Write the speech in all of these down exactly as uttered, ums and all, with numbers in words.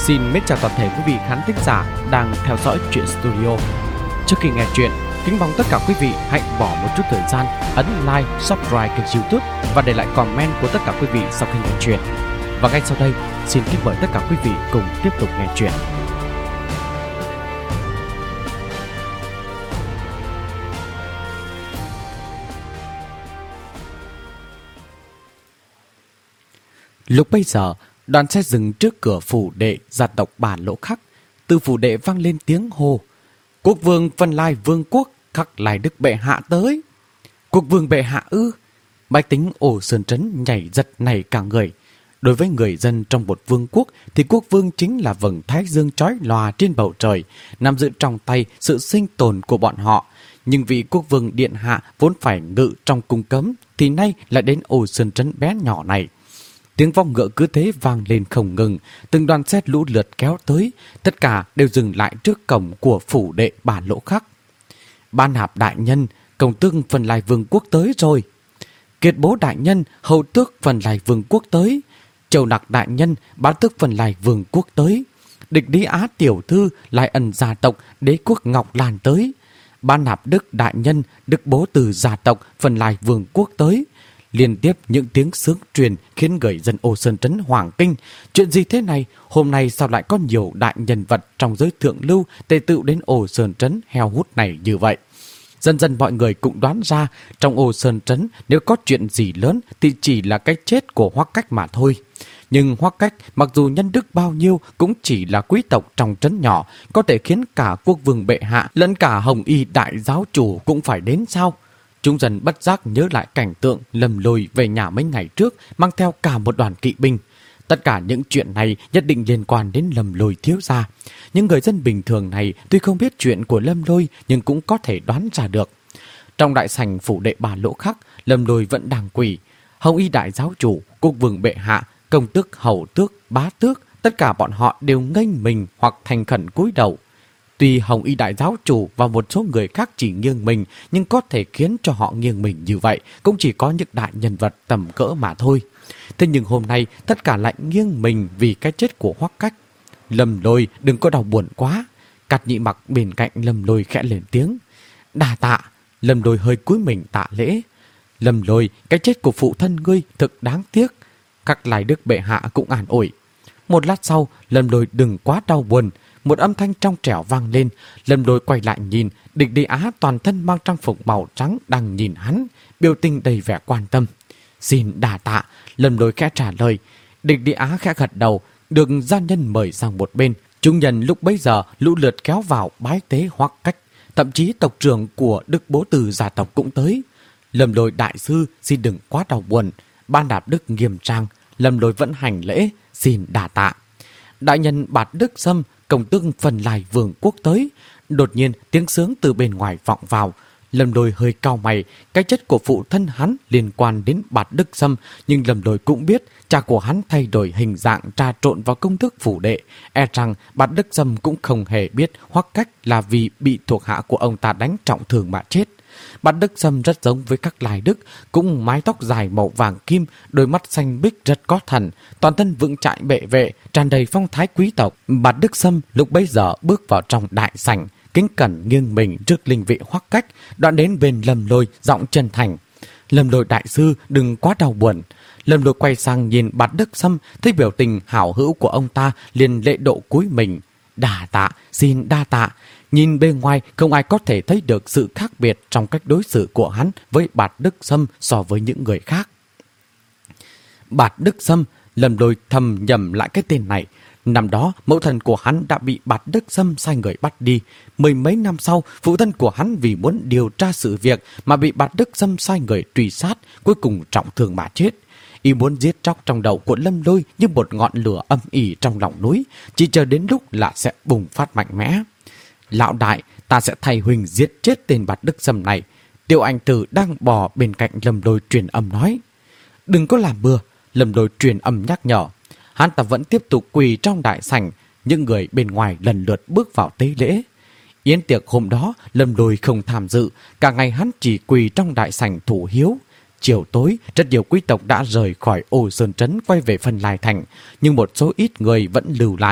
Xin mến chào toàn thể quý vị khán thính giả đang theo dõi Truyện Studio. Trước khi nghe chuyện, kính mong tất cả quý vị hãy bỏ một chút thời gian ấn like, subscribe kênh YouTube và để lại comment của tất cả quý vị sau khi nghe chuyện. Và ngay sau đây, xin kính mời tất cả quý vị cùng tiếp tục nghe chuyện. Lúc bây giờ, đoàn xe dừng trước cửa phủ đệ gia tộc Bà Lỗ Khắc. Từ phủ đệ vang lên tiếng hô: Quốc vương Vân Lai Vương quốc Khắc Lai Đức bệ hạ tới. Quốc vương bệ hạ ư? Bách tính Ổ Sơn Trấn nhảy giật nảy cả người. Đối với người dân trong một vương quốc thì quốc vương chính là vầng thái dương chói lòa trên bầu trời, nắm giữ trong tay sự sinh tồn của bọn họ. Nhưng vị quốc vương điện hạ vốn phải ngự trong cung cấm thì nay lại đến Ổ Sơn Trấn bé nhỏ này. Tiếng vong ngựa cứ thế vang lên không ngừng, từng đoàn xe lũ lượt kéo tới, tất cả đều dừng lại trước cổng của phủ đệ Bà Lỗ Khắc. Ban Hạp đại nhân, công tước Vân Lai Vương quốc tới rồi. Kiệt Bố đại nhân, hầu tước Vân Lai Vương quốc tới. Châu Nặc đại nhân, bá tước Vân Lai Vương quốc tới. Địch Lý Á tiểu thư, Lai Ân gia tộc, đế quốc Ngọc Lan tới. Ban Hạp Đức đại nhân, Đức Bố Từ gia tộc, Vân Lai Vương quốc tới. Liên tiếp những tiếng sướng truyền khiến người dân Ổ Sơn Trấn hoảng kinh. Chuyện gì thế này? Hôm nay sao lại có nhiều đại nhân vật trong giới thượng lưu tề tựu đến Ổ Sơn Trấn heo hút này như vậy? Dần dần mọi người cũng đoán ra trong Ổ Sơn Trấn nếu có chuyện gì lớn thì chỉ là cái chết của Hoắc Cách mà thôi. Nhưng Hoắc Cách mặc dù nhân đức bao nhiêu cũng chỉ là quý tộc trong trấn nhỏ, có thể khiến cả quốc vương bệ hạ lẫn cả Hồng Y đại giáo chủ cũng phải đến sao? Chúng dần bất giác nhớ lại cảnh tượng Lâm Lôi về nhà mấy ngày trước mang theo cả một đoàn kỵ binh. Tất cả những chuyện này nhất định liên quan đến Lâm Lôi thiếu gia. Những người dân bình thường này tuy không biết chuyện của Lâm Lôi nhưng cũng có thể đoán ra được. Trong đại sảnh phủ đệ Bà Lỗ Khắc, Lâm Lôi vẫn đang quỳ. Hồng Y đại giáo chủ, quốc vương bệ hạ, công tước, hầu tước, bá tước, tất cả bọn họ đều nghênh mình hoặc thành khẩn cúi đầu. Tuy Hồng Y đại giáo chủ và một số người khác chỉ nghiêng mình, nhưng có thể khiến cho họ nghiêng mình như vậy cũng chỉ có những đại nhân vật tầm cỡ mà thôi. Thế nhưng hôm nay tất cả lại nghiêng mình vì cái chết của Hoắc Cách. Lâm Lôi đừng có đau buồn quá. Cát Nhị Mặc bên cạnh Lâm Lôi khẽ lên tiếng: Đà tạ. Lâm Lôi hơi cúi mình tạ lễ. Lâm Lôi, cái chết của phụ thân ngươi thực đáng tiếc. Khắc Lai Đức bệ hạ cũng an ủi. Một lát sau, Lâm Lôi đừng quá đau buồn. Một âm thanh trong trẻo vang lên. Lâm Lôi quay lại nhìn, Địch Lý Á toàn thân mang trang phục màu trắng đang nhìn hắn, biểu tình đầy vẻ quan tâm. Xin đà tạ. Lâm Lôi khẽ trả lời. Địch Lý Á khẽ gật đầu, được gia nhân mời sang một bên. Chúng nhân lúc bấy giờ lũ lượt kéo vào bái tế Hoắc Cách, thậm chí tộc trưởng của Đức Bố Từ gia tộc cũng tới. Lâm Lôi đại sư xin đừng quá đau buồn. Ban Hạp Đức nghiêm trang. Lâm Lôi vẫn hành lễ, xin đà tạ. Đại nhân Bạt Đức Sâm, công tước Vân Lai Vương quốc tới. Đột nhiên tiếng sướng từ bên ngoài vọng vào. Lâm Lôi hơi cau mày. Cái chết của phụ thân hắn liên quan đến Bạt Đức Sâm, nhưng Lâm Lôi cũng biết cha của hắn thay đổi hình dạng trà trộn vào công tước phủ đệ. E rằng Bạt Đức Sâm cũng không hề biết Hoắc Cách là vì bị thuộc hạ của ông ta đánh trọng thương mà chết. Bạt Đức Sâm rất giống với các Lai Đức, cũng mái tóc dài màu vàng kim, đôi mắt xanh bích rất có thần, toàn thân vững chãi bệ vệ, tràn đầy phong thái quý tộc. Bạt Đức Sâm lúc bấy giờ bước vào trong đại sảnh, kính cẩn nghiêng mình trước linh vị Hoắc Cách, đoạn đến bên Lâm Lôi giọng chân thành: Lâm Lôi đại sư đừng quá đau buồn. Lâm Lôi quay sang nhìn Bạt Đức Sâm, thấy biểu tình hảo hữu của ông ta liền lễ độ cúi mình. Đà tạ, xin đa tạ. Nhìn bên ngoài không ai có thể thấy được sự khác biệt trong cách đối xử của hắn với Bạt Đức Sâm so với những người khác. Bạt Đức Sâm, Lâm Lôi thầm nhầm lại cái tên này. Năm đó mẫu thân của hắn đã bị Bạt Đức Sâm sai người bắt đi. Mười mấy năm sau, phụ thân của hắn vì muốn điều tra sự việc mà bị Bạt Đức Sâm sai người truy sát, cuối cùng trọng thương mà chết. Y muốn giết chóc trong đầu của Lâm Lôi như một ngọn lửa âm ỉ trong lòng núi, chỉ chờ đến lúc là sẽ bùng phát mạnh mẽ. Lão đại, ta sẽ thay huynh giết chết tên Bạt Đức Sâm này. Tiêu Anh Tử đang bò bên cạnh Lâm Lôi truyền âm nói. Đừng có làm bừa. Lâm Lôi truyền âm nhắc nhở. Hắn ta vẫn tiếp tục quỳ trong đại sảnh. Những người bên ngoài lần lượt bước vào tế lễ. Yến tiệc hôm đó Lâm Lôi không tham dự. Cả ngày hắn chỉ quỳ trong đại sảnh thủ hiếu. Chiều tối, rất nhiều quý tộc đã rời khỏi Ổ Sơn Trấn quay về Vân Lai Thành, nhưng một số ít người vẫn lưu lại.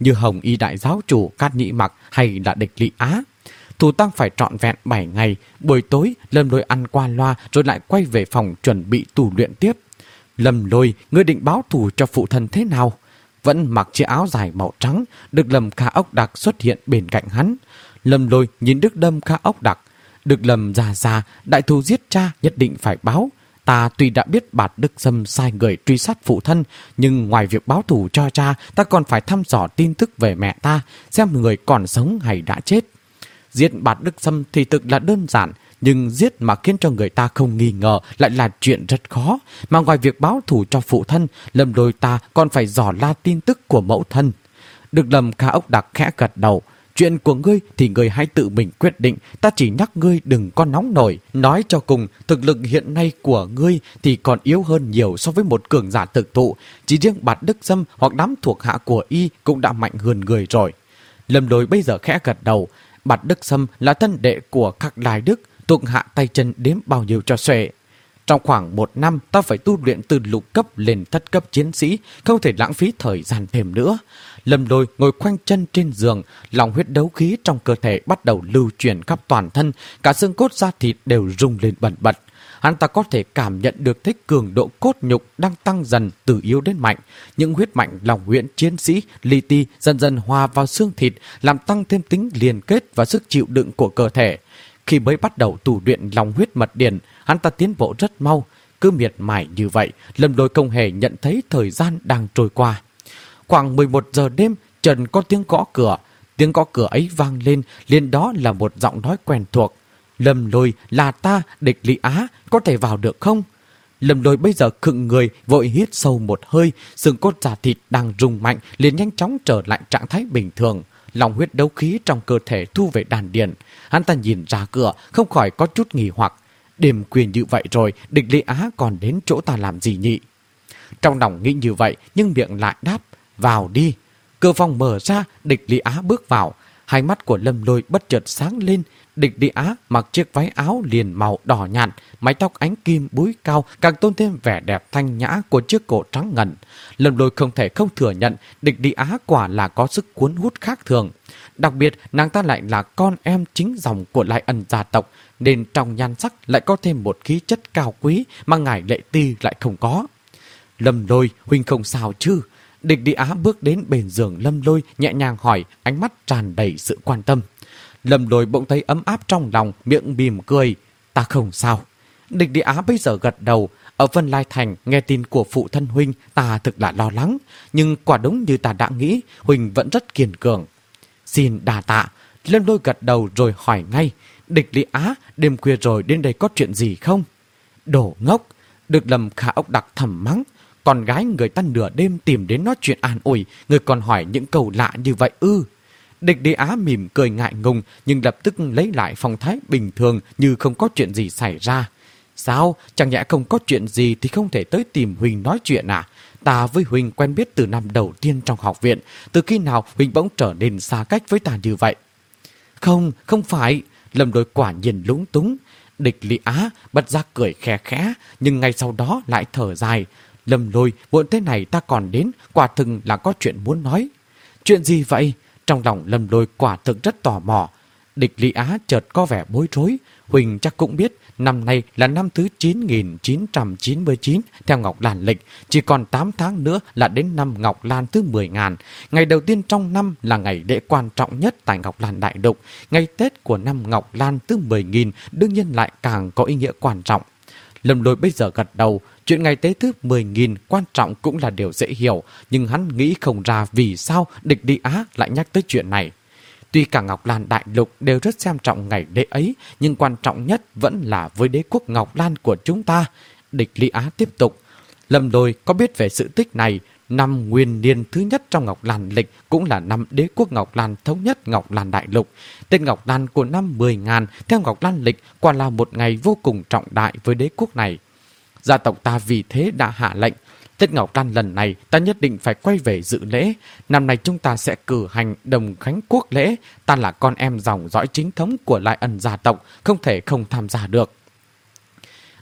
như Hồng Y đại giáo chủ Cát Nhĩ Mặc hay là Địch Lý Á. Thủ tang phải trọn vẹn bảy ngày, buổi tối Lâm Lôi ăn qua loa rồi lại quay về phòng chuẩn bị tu luyện tiếp. Lâm Lôi, ngươi định báo thù cho phụ thân thế nào? Vẫn mặc chiếc áo dài màu trắng, Được Lâm Kha Ốc Đặc xuất hiện bên cạnh hắn. Lâm Lôi nhìn Được Lâm Kha Ốc Đặc. Được Lâm già già, đại thù giết cha nhất định phải báo. Ta tuy đã biết Bạt Đức Sâm sai người truy sát phụ thân, nhưng ngoài việc báo thù cho cha, ta còn phải thăm dò tin tức về mẹ ta, xem người còn sống hay đã chết. Giết Bạt Đức Sâm thì thực là đơn giản, nhưng giết mà khiến cho người ta không nghi ngờ lại là chuyện rất khó. Mà ngoài việc báo thù cho phụ thân, Lâm Lôi ta còn phải dò la tin tức của mẫu thân. Được Lâm Kha Ốc Đặc khẽ gật đầu. Chuyện của ngươi thì ngươi hãy tự mình quyết định, ta chỉ nhắc ngươi đừng có nóng nổi. Nói cho cùng, thực lực hiện nay của ngươi thì còn yếu hơn nhiều so với một cường giả thực thụ. Chỉ riêng Bạt Đức Sâm hoặc đám thuộc hạ của y cũng đã mạnh hơn người rồi. Lâm Lôi bây giờ khẽ gật đầu. Bạt Đức Sâm là thân đệ của các Lai Đức, thuộc hạ tay chân đếm bao nhiêu cho xuể. Trong khoảng một năm, ta phải tu luyện từ lục cấp lên thất cấp chiến sĩ, không thể lãng phí thời gian thêm nữa. Lâm Lôi ngồi khoanh chân trên giường, lòng huyết đấu khí trong cơ thể bắt đầu lưu chuyển khắp toàn thân, cả xương cốt da thịt đều rung lên bần bật. Hắn ta có thể cảm nhận được thích cường độ cốt nhục đang tăng dần từ yếu đến mạnh. Những huyết mạch lòng huyễn chiến sĩ, li ti dần dần hòa vào xương thịt, làm tăng thêm tính liên kết và sức chịu đựng của cơ thể. Khi mới bắt đầu tu luyện lòng huyết mật điển, hắn ta tiến bộ rất mau. Cứ miệt mài như vậy, Lâm Lôi không hề nhận thấy thời gian đang trôi qua. Khoảng mười một giờ đêm, trần có tiếng gõ cửa. Tiếng gõ cửa ấy vang lên, liền đó là một giọng nói quen thuộc. Lâm Lôi, là ta, Địch Lý Á, có thể vào được không? Lâm Lôi bây giờ khựng người, vội hít sâu một hơi, xương cốt da thịt đang rung mạnh, liền nhanh chóng trở lại trạng thái bình thường. Lòng huyết đấu khí trong cơ thể thu về đàn điền. Hắn ta nhìn ra cửa, không khỏi có chút nghi hoặc. Đêm khuya như vậy rồi, Địch Lý Á còn đến chỗ ta làm gì nhỉ? Trong lòng nghĩ như vậy, nhưng miệng lại đáp, vào đi. Cửa phòng mở ra, Địch Lý Á bước vào. Hai mắt của Lâm Lôi bất chợt sáng lên. Địch Lý Á mặc chiếc váy áo liền màu đỏ nhạt, mái tóc ánh kim búi cao, càng tôn thêm vẻ đẹp thanh nhã của chiếc cổ trắng ngần. Lâm Lôi không thể không thừa nhận, Địch Lý Á quả là có sức cuốn hút khác thường. Đặc biệt, nàng ta lại là con em chính dòng của Lai Ân gia tộc, nên trong nhan sắc lại có thêm một khí chất cao quý mà ngài Lệ Ti lại không có. Lâm Lôi, huynh không sao chứ? Địch Lý Á bước đến bên giường Lâm Lôi, nhẹ nhàng hỏi, ánh mắt tràn đầy sự quan tâm. Lâm Lôi bỗng thấy ấm áp trong lòng, miệng mỉm cười. Ta không sao. Địch Lý Á bây giờ gật đầu. Ở Vân Lai Thành, nghe tin của phụ thân huynh, ta thực là lo lắng. Nhưng quả đúng như ta đã nghĩ, huynh vẫn rất kiên cường. Xin đà tạ. Lâm Lôi gật đầu rồi hỏi ngay. Địch Lý Á, đêm khuya rồi đến đây có chuyện gì không? Đồ ngốc. Được Lâm Kha Ốc Đặc thầm mắng. Con gái người ta nửa đêm tìm đến nói chuyện an ủi, người còn hỏi những câu lạ như vậy ư? Địch Lý Á mỉm cười ngại ngùng, nhưng lập tức lấy lại phong thái bình thường như không có chuyện gì xảy ra. Sao? Chẳng nhẽ không có chuyện gì thì không thể tới tìm Huỳnh nói chuyện à? Ta với Huỳnh quen biết từ năm đầu tiên trong học viện. Từ khi nào Huỳnh bỗng trở nên xa cách với ta như vậy? Không, không phải. Lâm Lôi quả nhiên lúng túng. Địch Lý Á bất giác cười khẽ khẽ, nhưng ngay sau đó lại thở dài. Lâm Lôi, muộn thế này ta còn đến, quả thực là có chuyện muốn nói. Chuyện gì vậy? Trong lòng Lâm Lôi quả thực rất tò mò. Địch Lý Á chợt có vẻ bối rối. Huỳnh chắc cũng biết, năm nay là năm thứ chín nghìn chín trăm chín mươi chín theo Ngọc Lan lịch. Chỉ còn tám tháng nữa là đến năm Ngọc Lan thứ mười ngàn. Ngày đầu tiên trong năm là ngày lễ quan trọng nhất tại Ngọc Lan Đại Lục. Ngày Tết của năm Ngọc Lan thứ mười nghìn đương nhiên lại càng có ý nghĩa quan trọng. Lâm Lôi bây giờ gật đầu. Chuyện ngày tế thứ mười nghìn quan trọng cũng là điều dễ hiểu, nhưng hắn nghĩ không ra vì sao Địch Lý Á lại nhắc tới chuyện này. Tuy cả Ngọc Lan Đại Lục đều rất xem trọng ngày lễ ấy, nhưng quan trọng nhất vẫn là với đế quốc Ngọc Lan của chúng ta. Địch Lý Á tiếp tục. Lâm Lôi có biết về sự tích này. Năm nguyên niên thứ nhất trong Ngọc Lan lịch cũng là năm đế quốc Ngọc Lan thống nhất Ngọc Lan Đại Lục. Tên Ngọc Lan của năm mười ngàn theo Ngọc Lan lịch quả là một ngày vô cùng trọng đại với đế quốc này. Gia tộc ta vì thế đã hạ lệnh, Tết Ngọc Lan lần này ta nhất định phải quay về dự lễ. Năm nay chúng ta sẽ cử hành đồng khánh quốc lễ. Ta là con em dòng dõi chính thống của Lai Ân gia tộc, không thể không tham gia được.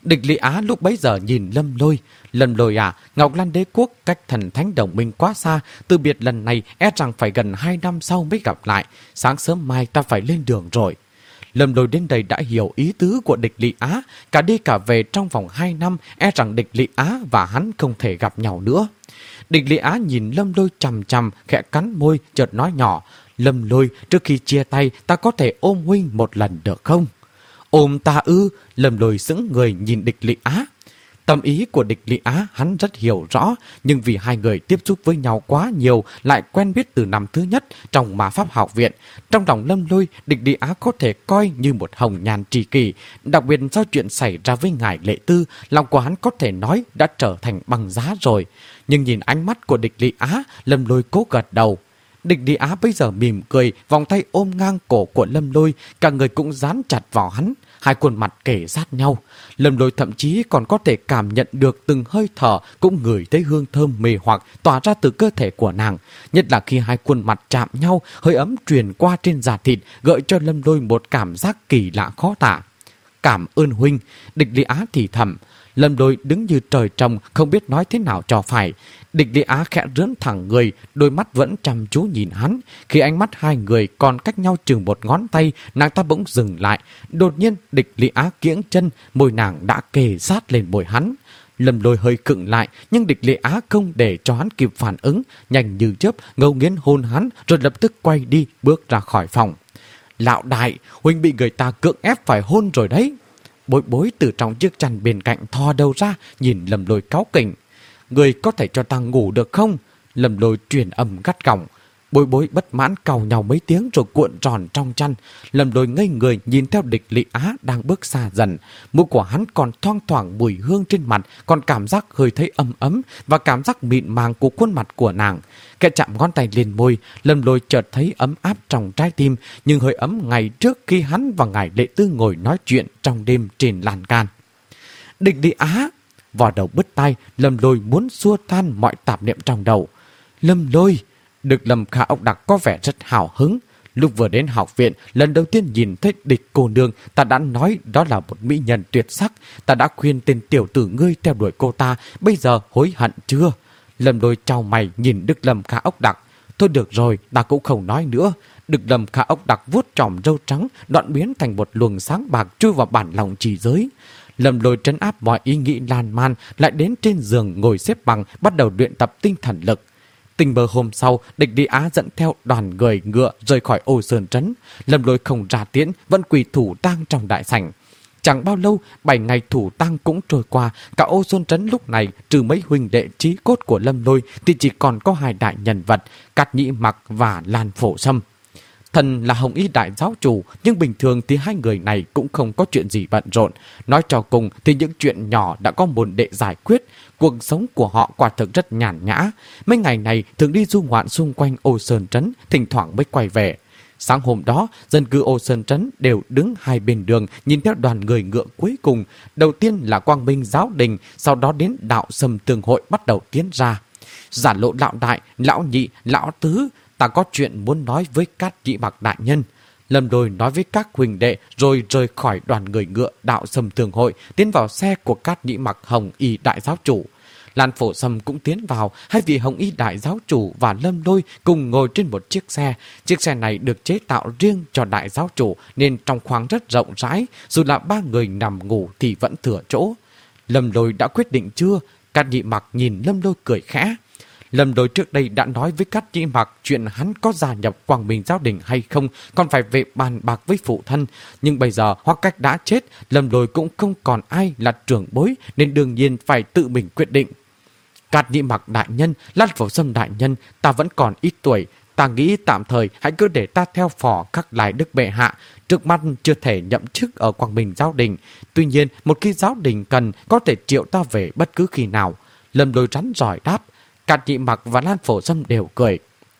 Địch Lý Á lúc bấy giờ nhìn Lâm Lôi. Lâm Lôi à, Ngọc Lan Đế Quốc cách thần thánh đồng minh quá xa, từ biệt lần này e rằng phải gần hai năm sau mới gặp lại. Sáng sớm mai ta phải lên đường rồi. Lâm Lôi đến đây đã hiểu ý tứ của địch Lý Á, cả đi cả về trong vòng hai năm e rằng địch Lý Á và hắn không thể gặp nhau nữa. Địch Lý Á nhìn Lâm Lôi chằm chằm, khẽ cắn môi, chợt nói nhỏ: Lâm Lôi, trước khi chia tay ta có thể ôm huynh một lần được không? Ôm ta ư? Lâm Lôi sững người nhìn địch Lý Á. Tâm ý của địch Lý Á hắn rất hiểu rõ, nhưng vì hai người tiếp xúc với nhau quá nhiều, lại quen biết từ năm thứ nhất trong Ma Pháp học viện. Trong lòng Lâm Lôi, địch Lý Á có thể coi như một hồng nhan tri kỷ. Đặc biệt sau chuyện xảy ra với ngài Lệ Tư, lòng của hắn có thể nói đã trở thành băng giá rồi. Nhưng nhìn ánh mắt của địch Lý Á, Lâm Lôi cố gật đầu. Địch Lý Á bây giờ mỉm cười, vòng tay ôm ngang cổ của Lâm Lôi, cả người cũng dán chặt vào hắn. Hai khuôn mặt kề sát nhau. Lâm Lôi thậm chí còn có thể cảm nhận được từng hơi thở, cũng ngửi thấy hương thơm mê hoặc tỏa ra từ cơ thể của nàng. Nhất là khi hai khuôn mặt chạm nhau, hơi ấm truyền qua trên da thịt, gợi cho Lâm Lôi một cảm giác kỳ lạ khó tả. Cảm ơn huynh, địch Lý Á thì thầm. Lâm Lôi đứng như trời trồng, không biết nói thế nào cho phải. Địch Lý Á khẽ rướn thẳng người, đôi mắt vẫn chăm chú nhìn hắn. Khi ánh mắt hai người còn cách nhau chừng một ngón tay, nàng ta bỗng dừng lại. Đột nhiên địch Lý Á kiễng chân, môi nàng đã kề sát lên môi hắn. Lâm Lôi hơi khựng lại, nhưng địch Lý Á không để cho hắn kịp phản ứng, nhanh như chớp ngâu nghiến hôn hắn, rồi lập tức quay đi, bước ra khỏi phòng. Lão đại, huynh bị người ta cưỡng ép phải hôn rồi đấy. Bối Bối từ trong chiếc chăn bên cạnh thò đầu ra, nhìn Lâm Lôi cáu kỉnh. Người có thể cho ta ngủ được không? Lâm Lôi truyền âm gắt gỏng. Bối Bối bất mãn càu nhau mấy tiếng rồi cuộn tròn trong chăn. Lâm Lôi ngây người nhìn theo địch Lý Á đang bước xa dần. Mũi của hắn còn thoang thoảng mùi hương trên mặt, còn cảm giác hơi thấy ấm ấm và cảm giác mịn màng của khuôn mặt của nàng. Kẻ chạm ngón tay lên môi, Lâm Lôi chợt thấy ấm áp trong trái tim, nhưng hơi ấm ngày trước khi hắn và ngài Lệ Tư ngồi nói chuyện trong đêm trên lan can. Địch Lý Á! Vò đầu bứt tai, Lâm Lôi muốn xua tan mọi tạp niệm trong đầu. Lâm Lôi! Được Lâm Khả Ốc Đặc có vẻ rất hào hứng. Lúc vừa đến học viện, lần đầu tiên nhìn thấy địch cô nương, ta đã nói đó là một mỹ nhân tuyệt sắc. Ta đã khuyên tên tiểu tử ngươi theo đuổi cô ta, bây giờ hối hận chưa? Lâm Lôi chau mày nhìn Đức Lâm Khả Ốc Đặc. Thôi được rồi, ta cũng không nói nữa. Đức Lâm Khả Ốc Đặc vuốt tròm râu trắng, đoạn biến thành một luồng sáng bạc chui vào bản lòng chỉ giới. Lâm Lôi trấn áp mọi ý nghĩ lan man, lại đến trên giường ngồi xếp bằng, bắt đầu luyện tập tinh thần lực. Tình bờ hôm sau, địch Lý Á dẫn theo đoàn người ngựa rời khỏi Ô Sơn Trấn. Lâm Lôi không ra tiễn, vẫn quỳ thủ tang trong đại sảnh. Chẳng bao lâu, bảy ngày thủ tang cũng trôi qua. Cả Ô Sơn Trấn lúc này, trừ mấy huynh đệ chí cốt của Lâm Lôi, thì chỉ còn có hai đại nhân vật, Cát Nhĩ Mặc và Lan Phổ Sâm. Thần là Hồng Y đại giáo chủ, nhưng bình thường thì hai người này cũng không có chuyện gì bận rộn. Nói cho cùng thì những chuyện nhỏ đã có môn đệ giải quyết. Cuộc sống của họ quả thực rất nhàn nhã. Mấy ngày này thường đi du ngoạn xung quanh Ô Sơn Trấn, thỉnh thoảng mới quay về. Sáng hôm đó, dân cư Ô Sơn Trấn đều đứng hai bên đường nhìn theo đoàn người ngựa cuối cùng. Đầu tiên là Quang Minh Giáo Đình, sau đó đến Đạo Sâm Tương Hội bắt đầu tiến ra. Giả Lộ lão đại, lão nhị, lão tứ, ta có chuyện muốn nói với Cát Nhĩ Mặc đại nhân. Lâm Lôi nói với các huynh đệ rồi rời khỏi đoàn người ngựa Đạo Sâm Tương Hội, tiến vào xe của Cát Nhĩ Mặc Hồng Y đại giáo chủ. Lan Phổ Sâm cũng tiến vào, hai vị Hồng Y đại giáo chủ và Lâm Lôi cùng ngồi trên một chiếc xe. Chiếc xe này được chế tạo riêng cho đại giáo chủ nên trong khoang rất rộng rãi, dù là ba người nằm ngủ thì vẫn thừa chỗ. Lâm Lôi đã quyết định chưa? Cát Nhĩ Mặc nhìn Lâm Lôi cười khẽ. Lâm Lôi trước đây đã nói với Cát Nhĩ Mặc chuyện hắn có gia nhập Quang Minh Giáo Đình hay không, còn phải về bàn bạc với phụ thân. Nhưng bây giờ Hoắc Cách đã chết, Lâm Lôi cũng không còn ai là trưởng bối, nên đương nhiên phải tự mình quyết định. Cát Nhĩ Mặc đại nhân, Lan Phổ Sâm đại nhân, ta vẫn còn ít tuổi. Ta nghĩ tạm thời hãy cứ để ta theo phò Khắc Lai Đức bệ hạ. Trước mắt chưa thể nhậm chức ở Quang Minh Giáo Đình. Tuy nhiên, một khi Giáo Đình cần, có thể triệu ta về bất cứ khi nào. Lâm Lôi rắn giỏi đáp. Cát Nhĩ Mặc và Lan Phổ Sâm đều cười.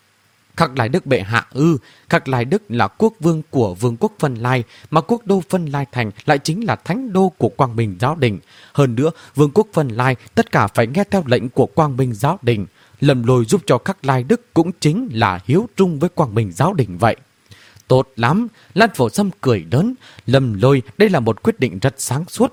Khắc Lai Đức bệ hạ ư? Khắc Lai Đức là quốc vương của vương quốc Vân Lai, mà quốc đô Vân Lai Thành lại chính là thánh đô của Quang Minh Giáo Đình. Hơn nữa, vương quốc Vân Lai tất cả phải nghe theo lệnh của Quang Minh Giáo Đình. Lâm Lôi giúp cho Khắc Lai Đức cũng chính là hiếu trung với Quang Minh Giáo Đình vậy. Tốt lắm, Lan Phổ Sâm cười lớn. Lâm Lôi, đây là một quyết định rất sáng suốt.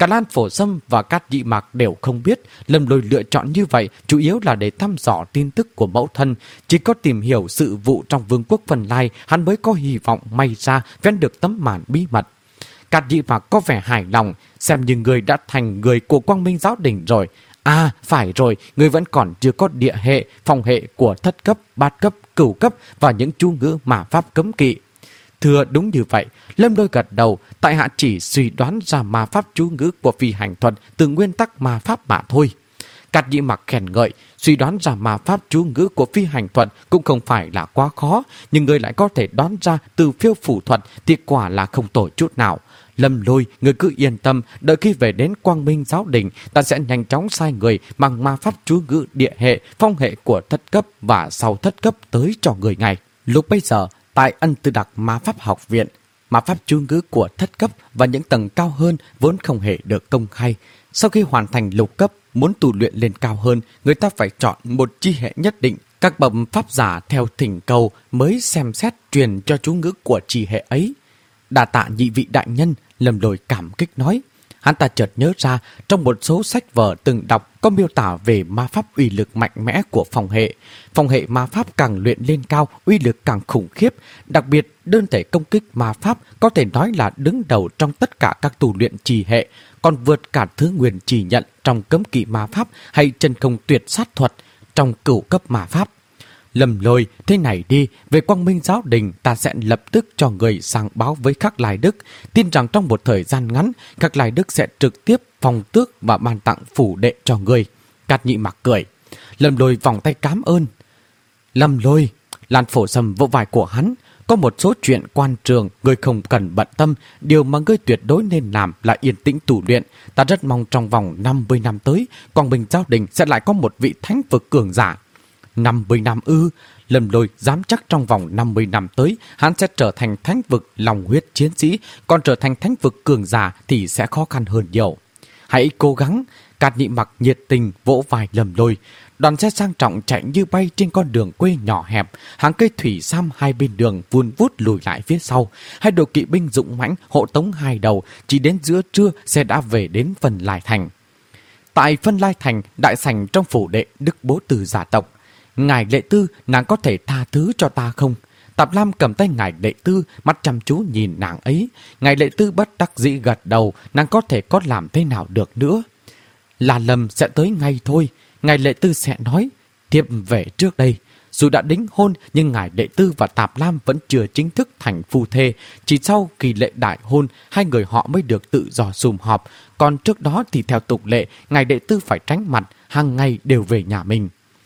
Cả Lan Phổ Sâm và Cát Nhị Mạc đều không biết Lâm Lôi lựa chọn như vậy chủ yếu là để thăm dò tin tức của mẫu thân. Chỉ có tìm hiểu sự vụ trong vương quốc Vân Lai, hắn mới có hy vọng may ra vén được tấm màn bí mật. Cát Nhị Mạc có vẻ hài lòng, xem như người đã thành người của Quang Minh Giáo Đình rồi. À, phải rồi, người vẫn còn chưa có địa hệ, phong hệ của thất cấp, bát cấp, cửu cấp và những chú ngữ mà pháp cấm kỵ. Thưa đúng như vậy, Lâm Lôi gật đầu, tại hạ chỉ suy đoán ra ma pháp chú ngữ của phi hành thuật từ nguyên tắc ma pháp mà thôi. Cát Nhị Mạc khen ngợi, suy đoán ra ma pháp chú ngữ của phi hành thuật cũng không phải là quá khó, nhưng người lại có thể đoán ra từ phiêu phủ thuật thì quả là không tồi chút nào. Lâm Lôi, người cứ yên tâm, đợi khi về đến Quang Minh Giáo Đình, ta sẽ nhanh chóng sai người mang ma pháp chú ngữ địa hệ, phong hệ của thất cấp và sau thất cấp tới cho người ngay. Lúc bây giờ, tại Ân Tư Đặc Ma Pháp Học Viện, ma pháp chú ngữ của thất cấp và những tầng cao hơn vốn không hề được công khai. Sau khi hoàn thành lục cấp, muốn tu luyện lên cao hơn, người ta phải chọn một chi hệ nhất định. Các bậc pháp giả theo thỉnh cầu mới xem xét truyền cho chú ngữ của chi hệ ấy. Đa tạ nhị vị đại nhân, Lâm Lôi cảm kích nói. Hắn ta chợt nhớ ra trong một số sách vở từng đọc có miêu tả về ma pháp uy lực mạnh mẽ của phong hệ. Phong hệ ma pháp càng luyện lên cao, uy lực càng khủng khiếp. Đặc biệt, đơn thể công kích ma pháp có thể nói là đứng đầu trong tất cả các tu luyện trì hệ, còn vượt cả thứ nguyên chỉ nhận trong cấm kỵ ma pháp hay chân không tuyệt sát thuật trong cửu cấp ma pháp. Lâm Lôi, thế này đi, về Quang Minh Giáo Đình ta sẽ lập tức cho người sang báo với Khắc Lai Đức, tin rằng trong một thời gian ngắn, Khắc Lai Đức sẽ trực tiếp phong tước và ban tặng phủ đệ cho người. Cát Nhị Mạc cười. Lâm Lôi vòng tay cám ơn. Lâm Lôi, Lan Phổ Sâm vỗ vai của hắn. Có một số chuyện quan trường ngươi không cần bận tâm, điều mà ngươi tuyệt đối nên làm là yên tĩnh tu luyện. Ta rất mong trong vòng năm mươi năm tới, Quang Minh Giáo Đình sẽ lại có một vị thánh vực cường giả. năm mươi năm ư? Lâm Lôi dám chắc trong vòng năm mươi năm tới, hắn sẽ trở thành thánh vực lòng huyết chiến sĩ, còn trở thành thánh vực cường giả thì sẽ khó khăn hơn nhiều. Hãy cố gắng. Cát Nhị Mạc nhiệt tình vỗ vai Lâm Lôi. Đoàn xe sang trọng chạy như bay trên con đường quê nhỏ hẹp, hàng cây thủy sam hai bên đường vun vút lùi lại phía sau. Hai đội kỵ binh dũng mãnh hộ tống hai đầu, chỉ đến giữa trưa xe đã về đến Vân Lai Thành. Tại Vân Lai Thành, đại sảnh trong phủ đệ Đức Bố Từ gia tộc. Ngài Lệ Tư, nàng có thể tha thứ cho ta không? Tạp Lam cầm tay Ngài Lệ Tư, mắt chăm chú nhìn nàng ấy. Ngài Lệ Tư bất đắc dĩ gật đầu, nàng có thể có làm thế nào được nữa? Là Lâm sẽ tới ngay thôi, Ngài Lệ Tư sẽ nói. Tiếp về trước đây, dù đã đính hôn nhưng Ngài Lệ Tư và Tạp Lam vẫn chưa chính thức thành phu thê. Chỉ sau kỳ lệ đại hôn, hai người họ mới được tự do sum họp. Còn trước đó thì theo tục lệ, Ngài Lệ Tư phải tránh mặt, hàng ngày đều về nhà mình.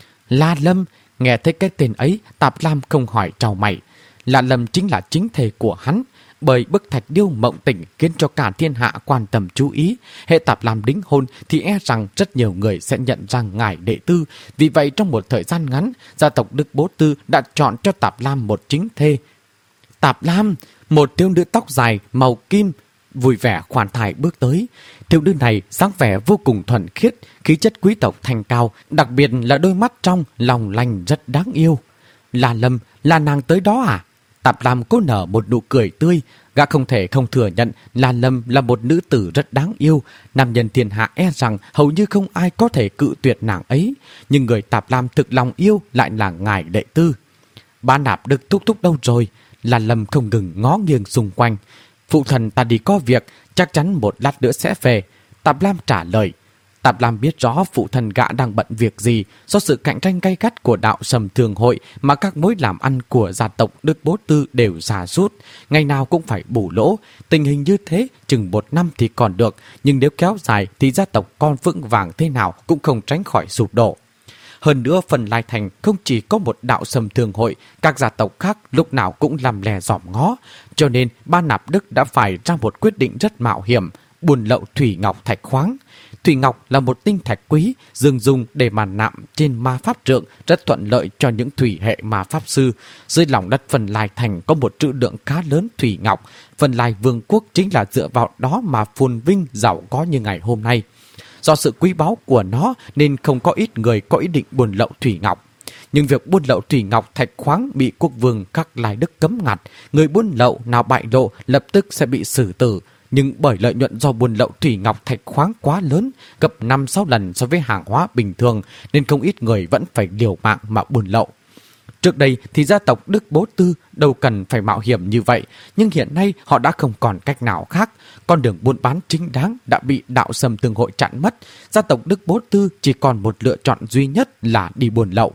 La Lâm, nghe thấy cái tên ấy, Tạp Lam không hỏi trao mày. La Lâm chính là chính thề của hắn, bởi bức thạch điêu mộng tỉnh khiến cho cả thiên hạ quan tâm chú ý. Hệ Tạp Lam đính hôn thì e rằng rất nhiều người sẽ nhận ra Ngài Đệ Tư. Vì vậy trong một thời gian ngắn, gia tộc Đức Bố Tư đã chọn cho Tạp Lam một chính thê. Tạp Lam, một thiếu nữ tóc dài màu kim, vui vẻ khoan thai bước tới. Thiếu nữ này dáng vẻ vô cùng thuần khiết, khí chất quý tộc thanh cao, đặc biệt là đôi mắt trong lòng lành rất đáng yêu. La Lâm, là nàng tới đó à? Tạp Lam cố nở một nụ cười tươi. Gã không thể không thừa nhận La Lâm là một nữ tử rất đáng yêu. Nam nhân thiên hạ e rằng hầu như không ai có thể cự tuyệt nàng ấy. Nhưng người Tạp Lam thực lòng yêu lại là Ngài Đệ Tư. Ba Nạp Đức thúc thúc đâu rồi? La Lâm không ngừng ngó nghiêng xung quanh. Phụ thần ta đi có việc, chắc chắn một lát nữa sẽ về. Tạp Lam trả lời. Tạp Lam biết rõ phụ thần gã đang bận việc gì. Do sự cạnh tranh gay gắt của đạo Sầm Thường Hội mà các mối làm ăn của gia tộc Đức Bố Tư đều sa sút, ngày nào cũng phải bù lỗ. Tình hình như thế chừng một năm thì còn được, nhưng nếu kéo dài thì gia tộc con vững vàng thế nào cũng không tránh khỏi sụp đổ. Hơn nữa, Vân Lai Thành không chỉ có một đạo Sầm Thường Hội, các gia tộc khác lúc nào cũng làm lè dòm ngó. Cho nên Ba Nạp Đức đã phải ra một quyết định rất mạo hiểm, buôn lậu thủy ngọc thạch khoáng. Thủy ngọc là một tinh thạch quý, dương dùng để mà nạm trên ma pháp trượng, rất thuận lợi cho những thủy hệ ma pháp sư. Dưới lòng đất Vân Lai Thành có một trữ lượng khá lớn thủy ngọc. Vân Lai Vương quốc chính là dựa vào đó mà phồn vinh giàu có như ngày hôm nay. Do sự quý báu của nó nên không có ít người có ý định buôn lậu thủy ngọc. Nhưng việc buôn lậu thủy ngọc thạch khoáng bị quốc vương Khắc Lai Đức cấm ngặt. Người buôn lậu nào bại lộ lập tức sẽ bị xử tử. nhưng bởi lợi nhuận do buôn lậu thủy ngọc thạch khoáng quá lớn, gấp năm sáu lần so với hàng hóa bình thường, nên không ít người vẫn phải liều mạng mà buôn lậu. Trước đây thì gia tộc Đức Bố Tư đâu cần phải mạo hiểm như vậy, nhưng hiện nay họ đã không còn cách nào khác. Con đường buôn bán chính đáng đã bị đạo Sâm Tương Hội chặn mất. Gia tộc Đức Bố Tư chỉ còn một lựa chọn duy nhất là đi buôn lậu.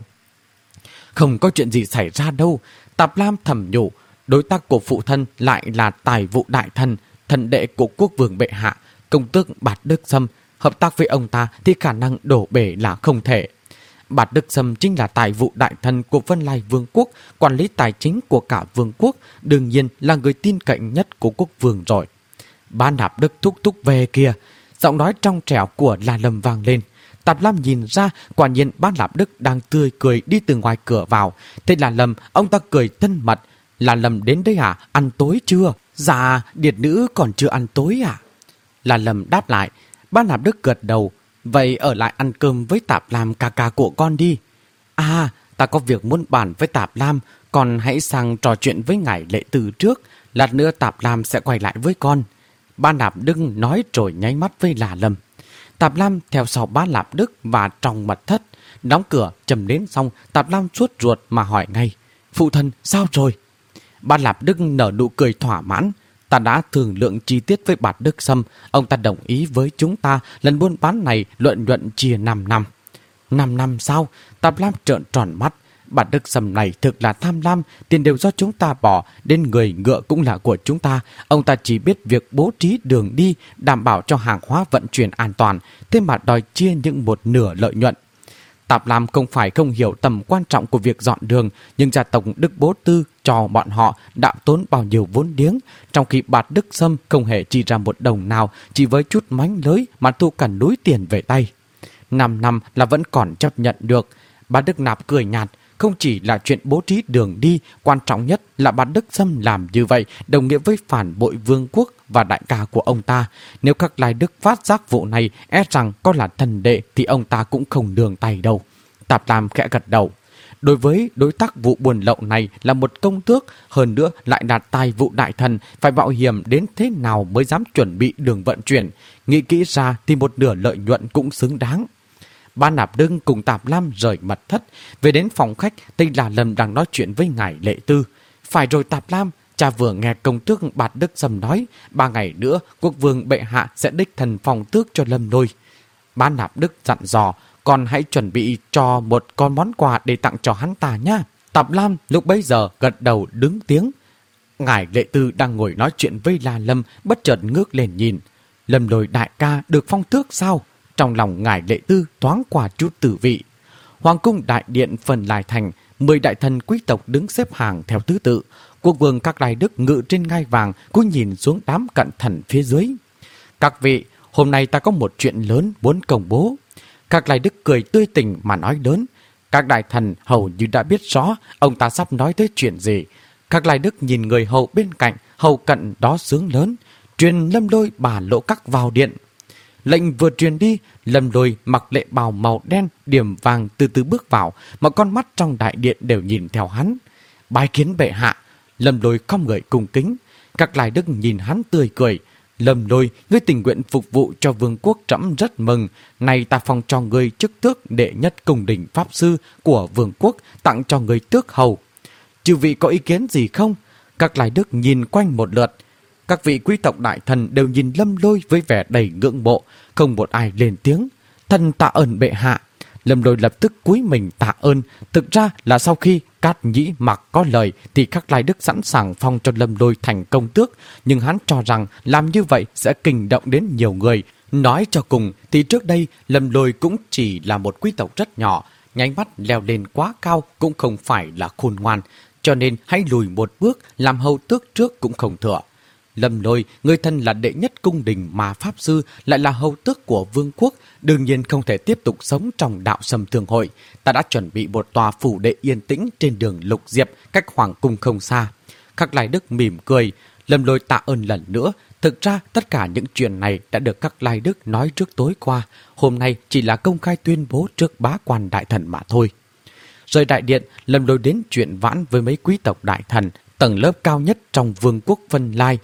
Không có chuyện gì xảy ra đâu, Tạp Lam thầm nhủ. Đối tác của phụ thân lại là Tài Vụ Đại Thần, thần đệ của quốc vương bệ hạ, công tước Bạt Đức Sâm. Hợp tác với ông ta thì khả năng đổ bể là không thể. Bạt Đức Sâm chính là Tài Vụ Đại Thần của Vân Lai Vương quốc, quản lý tài chính của cả vương quốc, đương nhiên là người tin cậy nhất của quốc vương rồi. Ban Nạp Đức thúc thúc về kìa, giọng nói trong trẻo của La Lâm vang lên. Tạp Lam nhìn ra, quả nhiên Ban Nạp Đức đang tươi cười đi từ ngoài cửa vào. Thế La Lâm, ông ta cười thân mật. La Lâm đến đây à? Ăn tối chưa? Dạ, điệt nữ còn chưa ăn tối à? La Lâm đáp lại. Ban Nạp Đức gật đầu. Vậy ở lại ăn cơm với Tạp Lam ca ca của con đi. À, ta có việc muốn bàn với Tạp Lam, con hãy sang trò chuyện với ngài Lệ Từ trước. Lát nữa Tạp Lam sẽ quay lại với con. Ban Nạp Đức nói rồi nháy mắt với La Lâm. Tạp Lam theo sau Ban Nạp Đức và trong mật thất. Đóng cửa trầm đến xong, Tạp Lam suốt ruột mà hỏi ngay. Phụ thân, sao rồi? Ban Nạp Đức nở nụ cười thỏa mãn. Ta đã thương lượng chi tiết với Bạt Đức Sâm. Ông ta đồng ý với chúng ta lần buôn bán này lợi nhuận chia năm năm. năm năm sao? Tạp Lam trợn tròn mắt. Bạt Đức Sâm này thực là tham lam. Tiền đều do chúng ta bỏ. Đến người ngựa cũng là của chúng ta. Ông ta chỉ biết việc bố trí đường đi, đảm bảo cho hàng hóa vận chuyển an toàn. Thế mà đòi chia những một nửa lợi nhuận. Tạp Lam không phải không hiểu tầm quan trọng của việc dọn đường, nhưng gia tộc Đức Bố Tư cho bọn họ đã tốn bao nhiêu vốn liếng, trong khi Bạt Đức Sâm không hề chi ra một đồng nào, chỉ với chút mánh lới mà thu cả núi tiền về tay. Năm năm là vẫn còn chấp nhận được. Bạt Đức Nạp cười nhạt, không chỉ là chuyện bố trí đường đi, quan trọng nhất là Bạt Đức Sâm làm như vậy đồng nghĩa với phản bội vương quốc và đại ca của ông ta. Nếu các lai Đức phát giác vụ này, e rằng có là thần đệ thì ông ta cũng không đường tay đâu. Tạp Lam khẽ gật đầu. Đối với đối tác vụ buôn lậu này là một công tước, hơn nữa lại là Tài Vụ Đại Thần, phải mạo hiểm đến thế nào mới dám chuẩn bị đường vận chuyển. Nghĩ kỹ ra thì một nửa lợi nhuận cũng xứng đáng. Ban Nạp Đức cùng Tạp Lam rời mật thất, về đến phòng khách, Tây La Lâm đang nói chuyện với ngài Lệ Tư. Phải rồi Tạp Lam, cha vừa nghe công tước Bạt Đức Sâm nói, ba ngày nữa quốc vương bệ hạ sẽ đích thần phòng tước cho Lâm Lôi. Ban Nạp Đức dặn dò, con hãy chuẩn bị cho một con món quà để tặng cho hắn ta nha. Tạp Lam lúc bấy giờ gật đầu đứng tiếng. Ngài Lệ Tư đang ngồi nói chuyện với La Lâm, bất chợt ngước lên nhìn. Lâm Lôi đại ca được phong tước sao? Trong lòng ngài Lệ Tư thoáng qua chút tử vị. Hoàng cung đại điện Vân Lai Thành, mười đại thần quý tộc đứng xếp hàng theo thứ tự. Quốc vương các lai Đức ngự trên ngai vàng, cúi nhìn xuống đám cận thần phía dưới. Các vị, hôm nay ta có một chuyện lớn muốn công bố. Các lai Đức cười tươi tỉnh mà nói lớn. Các đại thần hầu như đã biết rõ ông ta sắp nói tới chuyện gì. Các lai Đức nhìn người hầu bên cạnh, hầu cận đó sướng lớn. Truyền Lâm Lôi bà Lỗ Các vào điện. Lệnh vừa truyền đi, Lâm Lôi mặc lệ bào màu đen, điểm vàng từ từ bước vào, mà con mắt trong đại điện đều nhìn theo hắn. Bái kiến bệ hạ. Lâm Lôi không người cung kính. Các lai Đức nhìn hắn tươi cười. Lâm Lôi, ngươi tình nguyện phục vụ cho vương quốc trẫm rất mừng. Này ta phong cho ngươi chức tước đệ nhất cung đình pháp sư của vương quốc, tặng cho ngươi tước hầu. Chư vị có ý kiến gì không? Các lai Đức nhìn quanh một lượt. Các vị quý tộc đại thần đều nhìn Lâm Lôi với vẻ đầy ngưỡng mộ, không một ai lên tiếng. Thần tạ ơn bệ hạ. Lâm Lôi lập tức cúi mình tạ ơn. Thực ra là sau khi Cát Nhĩ Mặc có lời thì các lai Đức sẵn sàng phong cho Lâm Lôi thành công tước, nhưng hắn cho rằng làm như vậy sẽ kinh động đến nhiều người. Nói cho cùng thì trước đây Lâm Lôi cũng chỉ là một quý tộc rất nhỏ, nháy mắt leo lên quá cao cũng không phải là khôn ngoan, cho nên hãy lùi một bước làm hầu tước trước cũng không thừa. Lâm Lôi, người thân là đệ nhất cung đình mà pháp sư, lại là hầu tước của vương quốc, đương nhiên không thể tiếp tục sống trong đạo Sâm Thương Hội. Ta đã chuẩn bị một tòa phủ đệ yên tĩnh trên đường Lục Diệp, cách hoàng cung không xa. Các lai Đức mỉm cười. Lâm Lôi tạ ơn lần nữa. Thực ra tất cả những chuyện này đã được các lai Đức nói trước tối qua. Hôm nay chỉ là công khai tuyên bố trước bá quan đại thần mà thôi. Rời đại điện, Lâm Lôi đến chuyện vãn với mấy quý tộc đại thần, tầng lớp cao nhất trong vương quốc Vân Lai.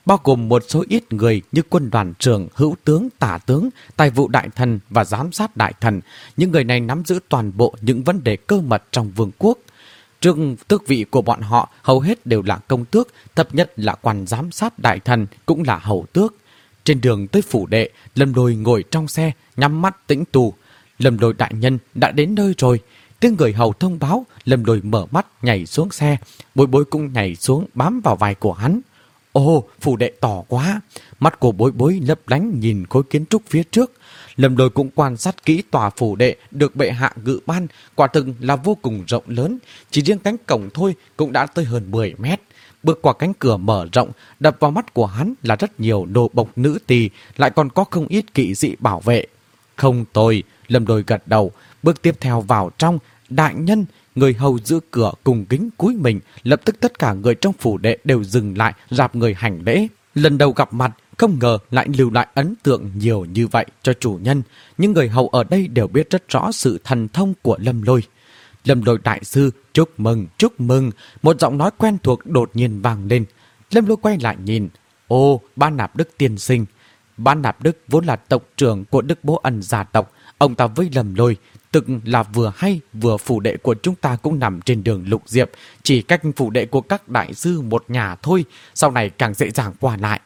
bao gồm một số ít người như quân đoàn trưởng, hữu tướng, tả tướng, tài vụ đại thần và giám sát đại thần. Những người này nắm giữ toàn bộ những vấn đề cơ mật trong vương quốc. Trước tước vị của bọn họ hầu hết đều là công tước, thấp nhất là quan giám sát đại thần cũng là hầu tước. Trên đường tới phủ đệ, Lâm Lôi ngồi trong xe, nhắm mắt tĩnh tù. Lâm Lôi đại nhân đã đến nơi rồi. Tiếng người hầu thông báo, Lâm Lôi mở mắt nhảy xuống xe. Bối Bối cũng nhảy xuống bám vào vai của hắn. Ồ, phủ đệ to quá. Mắt của Bối Bối lấp lánh nhìn khối kiến trúc phía trước. Lâm Lôi cũng quan sát kỹ tòa phủ đệ được bệ hạ ngự ban, quả thực là vô cùng rộng lớn. Chỉ riêng cánh cổng thôi cũng đã tới hơn mười mét. Bước qua cánh cửa mở rộng, đập vào mắt của hắn là rất nhiều nô bộc nữ tỳ, lại còn có không ít kỵ sĩ bảo vệ. Không tồi, Lâm Lôi gật đầu. Bước tiếp theo vào trong, đại nhân, người hầu giữ cửa cùng kính cúi mình. Lập tức tất cả người trong phủ đệ đều dừng lại, rạp người hành lễ. Lần đầu gặp mặt, không ngờ lại lưu lại ấn tượng nhiều như vậy cho chủ nhân. Những người hầu ở đây đều biết rất rõ sự thần thông của Lâm Lôi. Lâm Lôi đại sư, chúc mừng, chúc mừng. Một giọng nói quen thuộc đột nhiên vang lên. Lâm Lôi quay lại nhìn. Ô, Ban Nạp Đức tiên sinh. Ban Nạp Đức vốn là tộc trưởng của Đức Bố Ân gia tộc. Ông ta với Lâm Lôi, tức là vừa hay vừa phủ đệ của chúng ta cũng nằm trên đường Lục Diệp, chỉ cách phủ đệ của các đại sư một nhà thôi, sau này càng dễ dàng qua lại.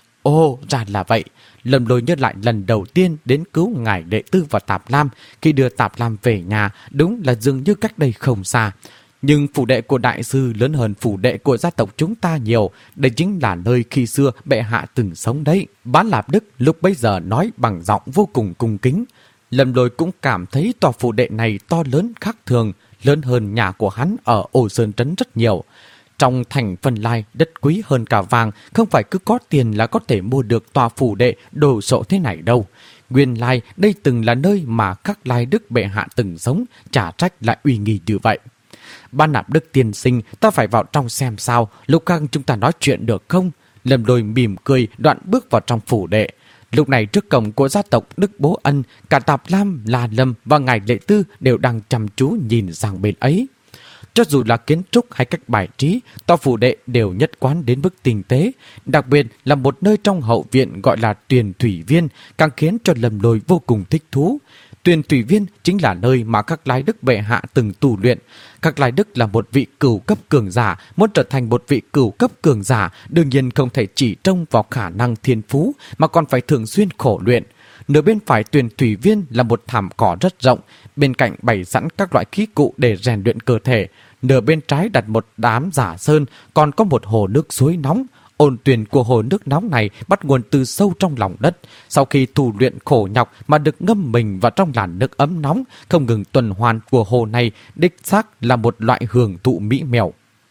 Ồ, ra là vậy. Lâm Lôi nhớ lại lần đầu tiên đến cứu ngài đệ tư và Tạp Lam. Khi đưa Tạp Lam về nhà, đúng là dường như cách đây không xa. Nhưng phủ đệ của đại sư lớn hơn phủ đệ của gia tộc chúng ta nhiều. Đây chính là nơi khi xưa bệ hạ từng sống đấy. Bán Lạp Đức lúc bấy giờ nói bằng giọng vô cùng cung kính. Lâm Lôi cũng cảm thấy tòa phủ đệ này to lớn khác thường, lớn hơn nhà của hắn ở Ô Sơn Trấn rất nhiều. Trong thành Vân Lai, đất quý hơn cả vàng, không phải cứ có tiền là có thể mua được tòa phủ đệ đồ sộ thế này đâu. Nguyên lai, đây từng là nơi mà các Lai Đức bệ hạ từng sống, chả trách lại uy nghi như vậy. Ban Nạp Đức tiên sinh, ta phải vào trong xem sao, lúc khác chúng ta nói chuyện được không? Lâm Lôi mỉm cười, đoạn bước vào trong phủ đệ. Lúc này trước cổng của gia tộc Đức Bố Ân, cả Tạp Lam, La Lâm và ngài Lệ Tư đều đang chăm chú nhìn sang bên ấy. Cho dù là kiến trúc hay cách bài trí, tòa phủ đệ đều nhất quán đến mức tinh tế. Đặc biệt là một nơi trong hậu viện gọi là Tuyền Thủy Viên, càng khiến cho Lâm Lôi vô cùng thích thú. Tuyền Thủy Viên chính là nơi mà các Lai Đức bệ hạ từng tu luyện. Các Lai Đức là một vị cửu cấp cường giả, muốn trở thành một vị cửu cấp cường giả, đương nhiên không thể chỉ trông vào khả năng thiên phú, mà còn phải thường xuyên khổ luyện. Nửa bên phải Tuyền Thủy Viên là một thảm cỏ rất rộng, bên cạnh bày sẵn các loại khí cụ để rèn luyện cơ thể. Nửa bên trái đặt một đám giả sơn, còn có một hồ nước suối nóng. Ôn tuyền của hồ nước nóng này bắt nguồn từ sâu trong lòng đất. Sau khi tu luyện khổ nhọc mà được ngâm mình vào trong làn nước ấm nóng, không ngừng tuần hoàn của hồ này đích xác là một loại hưởng thụ mỹ mèo.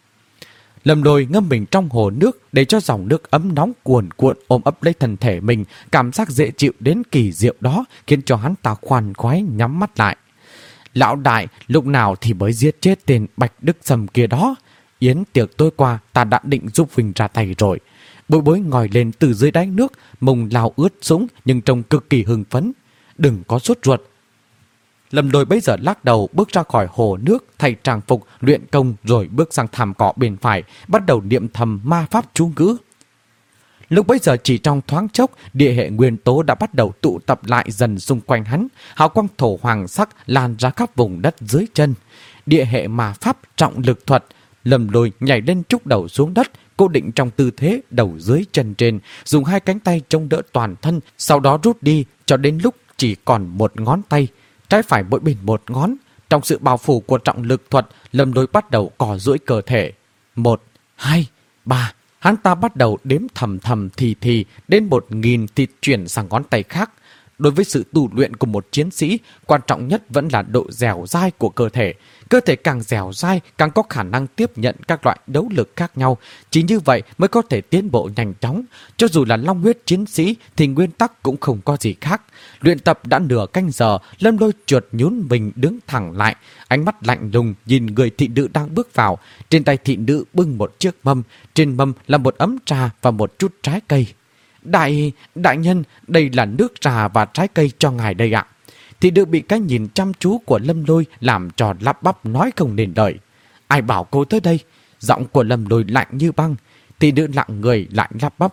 Lâm Lôi ngâm mình trong hồ nước để cho dòng nước ấm nóng cuồn cuộn ôm ấp lấy thân thể mình, cảm giác dễ chịu đến kỳ diệu đó khiến cho hắn ta khoan khoái nhắm mắt lại. Lão đại, lúc nào thì mới giết chết tên Bạch Đức Sầm kia đó? Yến tiệc tối qua ta đã định giúp Vinh ra tay rồi. Bối Bối ngồi lên từ dưới đáy nước, mông lao ướt sũng nhưng trông cực kỳ hưng phấn. Đừng có sốt ruột. Lâm Lôi bấy giờ lắc đầu bước ra khỏi hồ nước, thay trang phục, luyện công rồi bước sang thảm cỏ bên phải, bắt đầu niệm thầm ma pháp chú ngữ. Lúc bấy giờ chỉ trong thoáng chốc, địa hệ nguyên tố đã bắt đầu tụ tập lại dần xung quanh hắn, hào quang thổ hoàng sắc lan ra khắp vùng đất dưới chân. Địa hệ ma pháp trọng lực thuật. Lâm Lôi nhảy lên trúc đầu xuống đất, cố định trong tư thế đầu dưới chân trên, dùng hai cánh tay chống đỡ toàn thân, sau đó rút đi cho đến lúc chỉ còn một ngón tay, trái phải mỗi bên một ngón. Trong sự bao phủ của trọng lực thuật, Lâm Lôi bắt đầu cò duỗi cơ thể. Một, hai, ba. Hắn ta bắt đầu đếm thầm thầm thì thì, đến một nghìn thì chuyển sang ngón tay khác. Đối với sự tu luyện của một chiến sĩ, quan trọng nhất vẫn là độ dẻo dai của cơ thể. Cơ thể càng dẻo dai, càng có khả năng tiếp nhận các loại đấu lực khác nhau. Chỉ như vậy mới có thể tiến bộ nhanh chóng. Cho dù là long huyết chiến sĩ thì nguyên tắc cũng không có gì khác. Luyện tập đã nửa canh giờ, Lâm Lôi trượt nhún mình đứng thẳng lại, ánh mắt lạnh lùng nhìn người thị nữ đang bước vào. Trên tay thị nữ bưng một chiếc mâm, trên mâm là một ấm trà và một chút trái cây. Đại, đại nhân, đây là nước trà và trái cây cho ngài đây ạ. Thị nữ bị cái nhìn chăm chú của Lâm Lôi làm cho lắp bắp nói không nên lời. Ai bảo cô tới đây? Giọng của Lâm Lôi lạnh như băng. Thị nữ lặng người lại lắp bắp.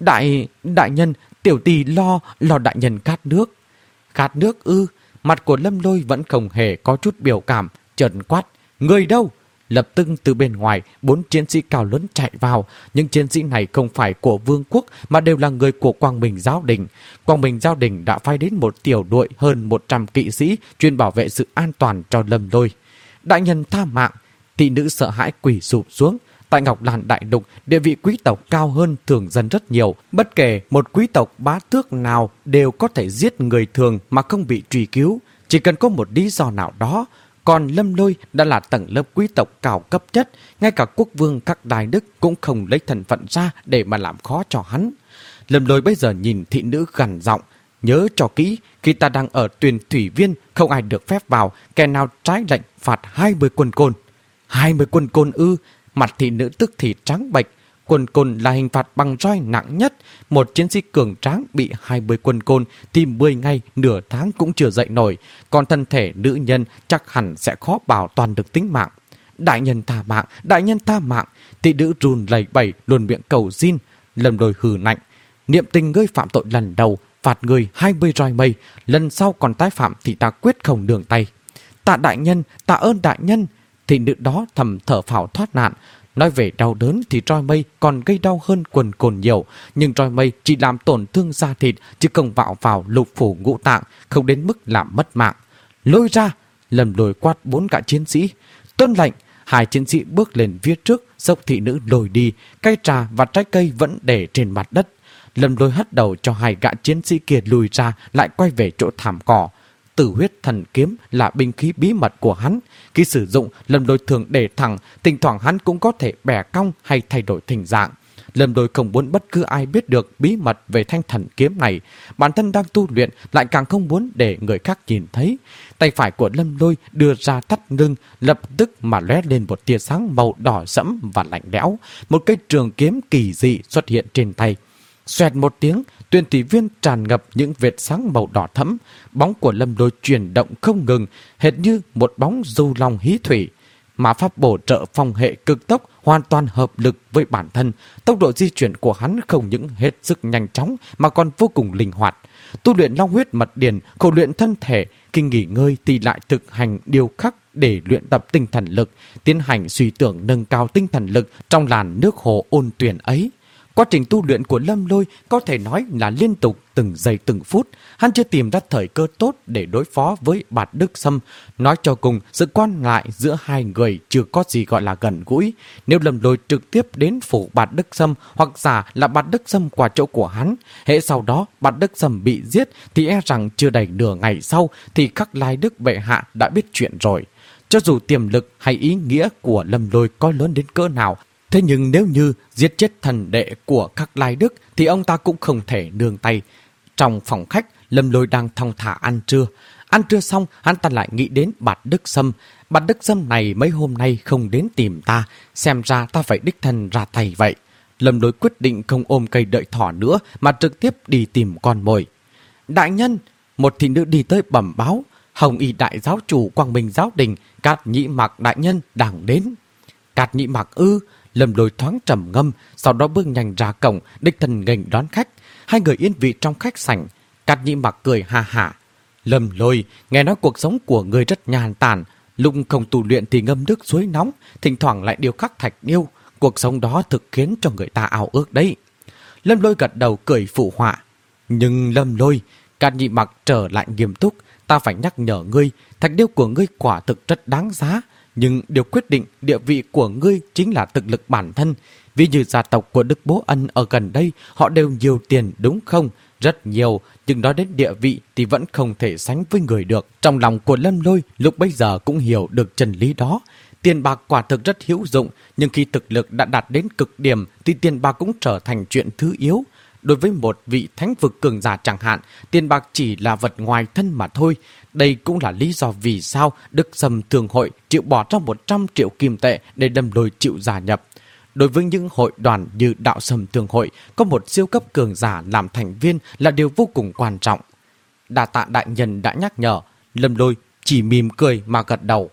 Đại... đại nhân, tiểu tỳ lo... lo đại nhân khát nước. Khát nước ư? Mặt của Lâm Lôi vẫn không hề có chút biểu cảm, trợn quát. Người đâu? Lập tức từ bên ngoài, bốn chiến sĩ cao lớn chạy vào. Những chiến sĩ này không phải của vương quốc mà đều là người của Quang Minh Giáo Đình. Quang Minh Giáo Đình đã phái đến một tiểu đội hơn một trăm kỵ sĩ chuyên bảo vệ sự an toàn cho Lâm Lôi. Đại nhân tha mạng. Thị nữ sợ hãi quỳ sụp xuống. Tại Ngọc Lan Đại Lục, địa vị quý tộc cao hơn thường dân rất nhiều. Bất kể một quý tộc bá tước nào đều có thể giết người thường mà không bị truy cứu. Chỉ cần có một lý do nào đó. Còn Lâm Lôi đã là tầng lớp quý tộc cao cấp nhất, ngay cả quốc vương các đài đức cũng không lấy thân phận ra để mà làm khó cho hắn. Lâm Lôi bây giờ nhìn thị nữ gằn giọng, nhớ cho kỹ, khi ta đang ở Tuyền Thủy Viên không ai được phép vào, kẻ nào trái lệnh phạt hai mươi quân côn. hai mươi quân côn ư? Mặt thị nữ tức thì trắng bệch. Quân côn là hình phạt bằng roi nặng nhất. Một chiến sĩ cường tráng bị hai mươi quân côn thì mười ngày, nửa tháng cũng chưa dậy nổi. Còn thân thể nữ nhân chắc hẳn sẽ khó bảo toàn được tính mạng. Đại nhân tha mạng, đại nhân tha mạng. Thị nữ run lẩy bẩy luôn miệng cầu xin. Lâm Lôi hừ lạnh. Niệm tình ngươi phạm tội lần đầu, phạt người hai mươi roi mây. Lần sau còn tái phạm thì ta quyết không đường tay. Tạ đại nhân, tạ ơn đại nhân. Thị nữ đó thầm thở phào thoát nạn. Nói về đau đớn thì roi mây còn gây đau hơn quần cồn nhiều, nhưng roi mây chỉ làm tổn thương da thịt chứ không vào vào lục phủ ngũ tạng, không đến mức làm mất mạng. Lôi ra! Lâm Lôi quát bốn gã chiến sĩ. Tuân lệnh! Hai chiến sĩ bước lên phía trước, dốc thị nữ lôi đi, cây trà và trái cây vẫn để trên mặt đất. Lâm Lôi hất đầu cho hai gã chiến sĩ kia lùi ra, lại quay về chỗ thảm cỏ. Tử huyết thần kiếm là binh khí bí mật của hắn. Khi sử dụng, Lâm Lôi thường để thẳng, thỉnh thoảng hắn cũng có thể bẻ cong hay thay đổi hình dạng. Lâm Lôi không muốn bất cứ ai biết được bí mật về thanh thần kiếm này. Bản thân đang tu luyện lại càng không muốn để người khác nhìn thấy. Tay phải của Lâm Lôi đưa ra thắt lưng, lập tức mà lóe lên một tia sáng màu đỏ sẫm và lạnh lẽo. Một cây trường kiếm kỳ dị xuất hiện trên tay. Xoẹt một tiếng, Tuyền Thủy Viên tràn ngập những vệt sáng màu đỏ thẫm. Bóng của Lâm Lôi chuyển động không ngừng, hệt như một bóng du long hí thủy. Mã pháp bổ trợ phong hệ cực tốc hoàn toàn hợp lực với bản thân. Tốc độ di chuyển của hắn không những hết sức nhanh chóng mà còn vô cùng linh hoạt. Tu luyện long huyết mật điển, khổ luyện thân thể, khi nghỉ ngơi thì lại thực hành điều khắc để luyện tập tinh thần lực, tiến hành suy tưởng nâng cao tinh thần lực trong làn nước hồ ôn tuyền ấy. Quá trình tu luyện của Lâm Lôi có thể nói là liên tục từng giây từng phút. Hắn chưa tìm ra thời cơ tốt để đối phó với Bạt Đức Sâm. Nói cho cùng, sự quan ngại giữa hai người chưa có gì gọi là gần gũi. Nếu Lâm Lôi trực tiếp đến phủ Bạt Đức Sâm hoặc giả là Bạt Đức Sâm qua chỗ của hắn, hễ sau đó Bạt Đức Sâm bị giết thì e rằng chưa đầy nửa ngày sau thì Khắc Lai Đức bệ hạ đã biết chuyện rồi. Cho dù tiềm lực hay ý nghĩa của Lâm Lôi có lớn đến cỡ nào, thế nhưng nếu như giết chết thần đệ của Khắc Lai Đức thì ông ta cũng không thể nương tay. Trong phòng khách, Lâm Lôi đang thong thả ăn trưa. Ăn trưa xong, hắn ta lại nghĩ đến Bạt Đức Sâm. Bạt Đức Sâm này mấy hôm nay không đến tìm ta, xem ra ta phải đích thân ra tay vậy. Lâm Lôi quyết định không ôm cây đợi thỏ nữa mà trực tiếp đi tìm con mồi. Đại nhân! Một thị nữ đi tới bẩm báo. Hồng Y đại giáo chủ Quang Minh Giáo Đình, Cát Nhĩ Mạc đại nhân đang đến. Cát Nhĩ Mạc ư? Lâm Lôi thoáng trầm ngâm, sau đó bước nhanh ra cổng, đích thân nghênh đón khách. Hai người yên vị trong khách sảnh. Cát Nhĩ Mạc cười ha hả. Lâm Lôi, nghe nói cuộc sống của người rất nhàn tản, lúc không tu luyện thì ngâm nước suối nóng, thỉnh thoảng lại điêu khắc thạch điêu. Cuộc sống đó thực khiến cho người ta ao ước đấy. Lâm Lôi gật đầu cười phụ họa. Nhưng Lâm Lôi, Cát Nhĩ Mạc trở lại nghiêm túc, ta phải nhắc nhở ngươi, thạch điêu của ngươi quả thực rất đáng giá. Nhưng điều quyết định địa vị của ngươi chính là thực lực bản thân. Vì như gia tộc của Đức Bố Ân ở gần đây, họ đều nhiều tiền đúng không? Rất nhiều, nhưng nói đến địa vị thì vẫn không thể sánh với người được. Trong lòng của Lâm Lôi lúc bấy giờ cũng hiểu được chân lý đó. Tiền bạc quả thực rất hữu dụng, nhưng khi thực lực đã đạt đến cực điểm thì tiền bạc cũng trở thành chuyện thứ yếu. Đối với một vị thánh vực cường giả chẳng hạn, tiền bạc chỉ là vật ngoài thân mà thôi. Đây cũng là lý do vì sao Đức Sâm Thường Hội chịu bỏ ra một trăm triệu kim tệ để Lâm Lôi chịu gia nhập. Đối với những hội đoàn như Đạo Sâm Thường Hội, có một siêu cấp cường giả làm thành viên là điều vô cùng quan trọng. Đa tạ đại nhân đã nhắc nhở, Lâm Lôi chỉ mỉm cười mà gật đầu.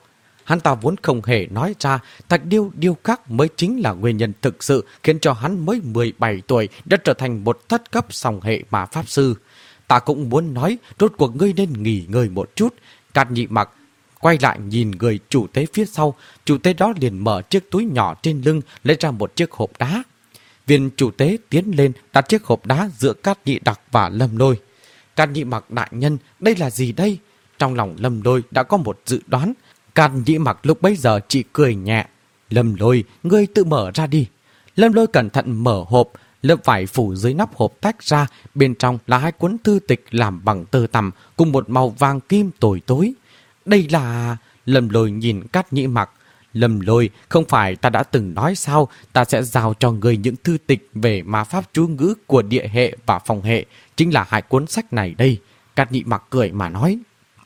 hắn ta vốn không hề nói ra thạch điêu điêu khắc mới chính là nguyên nhân thực sự khiến cho hắn mới mười bảy tuổi đã trở thành một thất cấp song hệ ma pháp sư. Ta cũng muốn nói, rốt cuộc ngươi nên nghỉ ngơi một chút. Cát Nhị Mặc quay lại nhìn người chủ tế phía sau, chủ tế đó liền mở chiếc túi nhỏ trên lưng lấy ra một chiếc hộp đá. Viên chủ tế tiến lên đặt chiếc hộp đá giữa Cát Nhị Đặc và Lâm Lôi. Cát Nhị Mặc đại nhân, đây là gì đây? Trong lòng Lâm Lôi đã có một dự đoán. Cát Nhị Mặc lúc bấy giờ chỉ cười nhẹ. Lâm Lôi, ngươi tự mở ra đi. Lâm Lôi cẩn thận mở hộp, lớp vải phủ dưới nắp hộp tách ra, bên trong là hai cuốn thư tịch làm bằng tơ tằm cùng một màu vàng kim tối tối. Đây là... Lâm Lôi nhìn Cát Nhị Mặc. Lâm Lôi, không phải ta đã từng nói sao, ta sẽ giao cho người những thư tịch về ma pháp chú ngữ của địa hệ và phòng hệ, chính là hai cuốn sách này đây. Cát Nhị Mặc cười mà nói.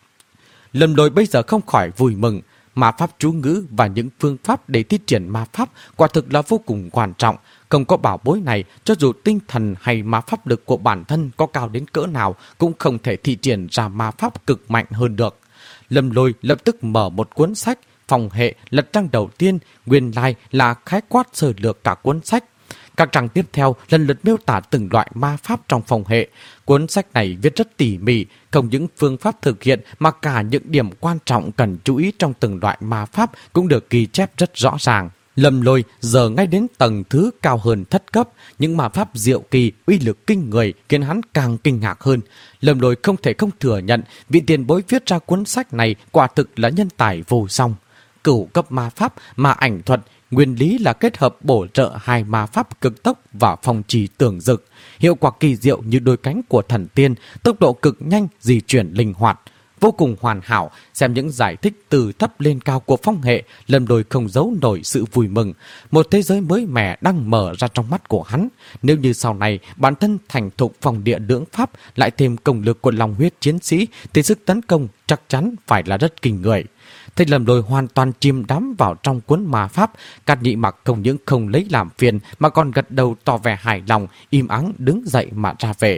Lâm Lôi bây giờ không khỏi vui mừng. Ma pháp chú ngữ và những phương pháp để thi triển ma pháp quả thực là vô cùng quan trọng. Không có bảo bối này, cho dù tinh thần hay ma pháp lực của bản thân có cao đến cỡ nào cũng không thể thi triển ra ma pháp cực mạnh hơn được. Lâm Lôi lập tức mở một cuốn sách, phòng hệ, lật trang đầu tiên, nguyên lai là khái quát sơ lược cả cuốn sách. Các trang tiếp theo lần lượt miêu tả từng loại ma pháp trong phòng hệ. Cuốn sách này viết rất tỉ mỉ, không những phương pháp thực hiện mà cả những điểm quan trọng cần chú ý trong từng loại ma pháp cũng được ghi chép rất rõ ràng. Lâm Lôi giờ ngay đến tầng thứ cao hơn thất cấp, những ma pháp diệu kỳ, uy lực kinh người khiến hắn càng kinh ngạc hơn. Lâm Lôi không thể không thừa nhận vị tiền bối viết ra cuốn sách này quả thực là nhân tài vô song. Cửu cấp ma pháp, ma ảnh thuật, nguyên lý là kết hợp bổ trợ hai ma pháp cực tốc và phong trì tưởng dực, hiệu quả kỳ diệu như đôi cánh của thần tiên, tốc độ cực nhanh, di chuyển linh hoạt, vô cùng hoàn hảo. Xem những giải thích từ thấp lên cao của phong hệ, Lâm Lôi không giấu nổi sự vui mừng. Một thế giới mới mẻ đang mở ra trong mắt của hắn. Nếu như sau này bản thân thành thục phòng địa lưỡng pháp, lại thêm công lực của lòng huyết chiến sĩ, thì sức tấn công chắc chắn phải là rất kinh người. Thấy Lâm Lôi hoàn toàn chìm đắm vào trong cuốn ma pháp, Cát Nhị Mặc không những không lấy làm phiền mà còn gật đầu tỏ vẻ hài lòng, im ắng đứng dậy mà ra về.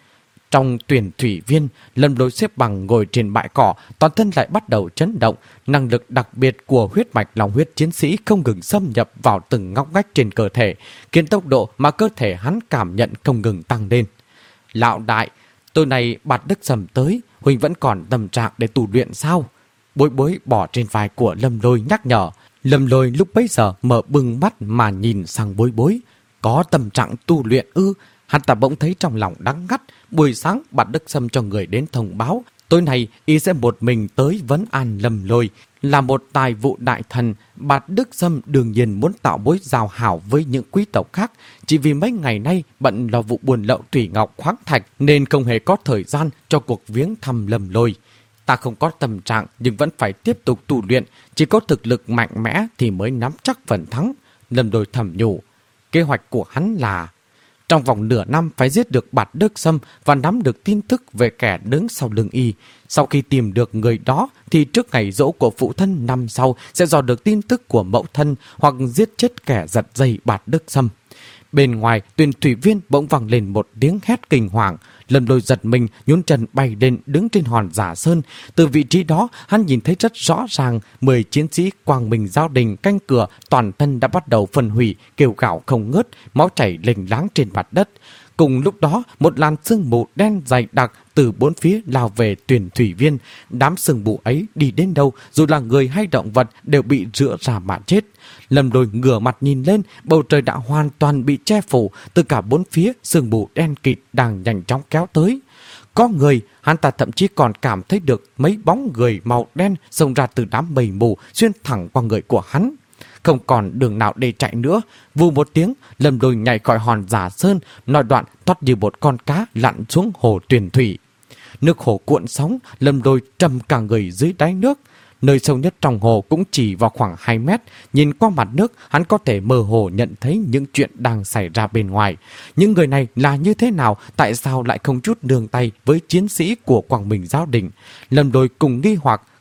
Trong tuyển thủy viên, Lâm Lôi xếp bằng ngồi trên bãi cỏ, toàn thân lại bắt đầu chấn động. Năng lực đặc biệt của huyết mạch lòng huyết chiến sĩ không ngừng xâm nhập vào từng ngóc ngách trên cơ thể, khiến tốc độ mà cơ thể hắn cảm nhận không ngừng tăng lên. Lão đại, tối nay Bạt Đức Sầm tới, huynh vẫn còn tâm trạng để tu luyện sao? Bối Bối bỏ trên vai của Lâm Lôi nhắc nhở. Lâm Lôi lúc bấy giờ mở bừng mắt mà nhìn sang Bối Bối. Có tâm trạng tu luyện ư? Hắn ta bỗng thấy trong lòng đắng ngắt. Buổi sáng Bạt Đức Sâm cho người đến thông báo, tối nay y sẽ một mình tới vấn an Lâm Lôi. Là một tài vụ đại thần, Bạt Đức Sâm đương nhiên muốn tạo mối giao hảo với những quý tộc khác. Chỉ vì mấy ngày nay bận lo vụ buôn lậu thủy ngọc khoáng thạch nên không hề có thời gian cho cuộc viếng thăm Lâm Lôi. Ta không có tâm trạng nhưng vẫn phải tiếp tục tu luyện, chỉ có thực lực mạnh mẽ thì mới nắm chắc phần thắng. Lâm Lôi thầm nhủ. Kế hoạch của hắn là trong vòng nửa năm phải giết được Bạt Đức Sâm và nắm được tin tức về kẻ đứng sau lưng y. Sau khi tìm được người đó thì trước ngày giỗ của phụ thân năm sau sẽ dò được tin tức của mẫu thân hoặc giết chết kẻ giật dây Bạt Đức Sâm. Bên ngoài, tuyển thủy viên bỗng vang lên một tiếng hét kinh hoàng. Lâm Lôi giật mình, nhún chân bay lên đứng trên hòn Giả Sơn. Từ vị trí đó, hắn nhìn thấy rất rõ ràng mười chiến sĩ quang minh giao đình canh cửa, toàn thân đã bắt đầu phân hủy, kêu gào không ngớt, máu chảy lênh láng trên mặt đất. Cùng lúc đó, một làn sương mù đen dày đặc từ bốn phía lao về tuyển thủy viên. Đám sương mù ấy đi đến đâu, dù là người hay động vật đều bị rữa ra mà chết. Lâm Lôi ngửa mặt nhìn lên, bầu trời đã hoàn toàn bị che phủ. Từ cả bốn phía, sương mù đen kịt đang nhanh chóng kéo tới. Có người, hắn ta thậm chí còn cảm thấy được mấy bóng người màu đen xông ra từ đám mây mù xuyên thẳng qua người của hắn. Không còn đường nào để chạy nữa. Vù một tiếng, Lâm Lôi nhảy khỏi hòn Giả Sơn, nói đoạn thoát như một con cá lặn xuống hồ tuyển thủy. Nước hồ cuộn sóng, Lâm Lôi trầm cả người dưới đáy nước. Nơi sâu nhất trong hồ cũng chỉ vào khoảng hai mét. Nhìn qua mặt nước, hắn có thể mơ hồ nhận thấy những chuyện đang xảy ra bên ngoài. Những người này là như thế nào? Tại sao lại không chút nương tay với chiến sĩ của Quang Minh Giáo Đình? Lâm Lôi cùng nghi hoặc,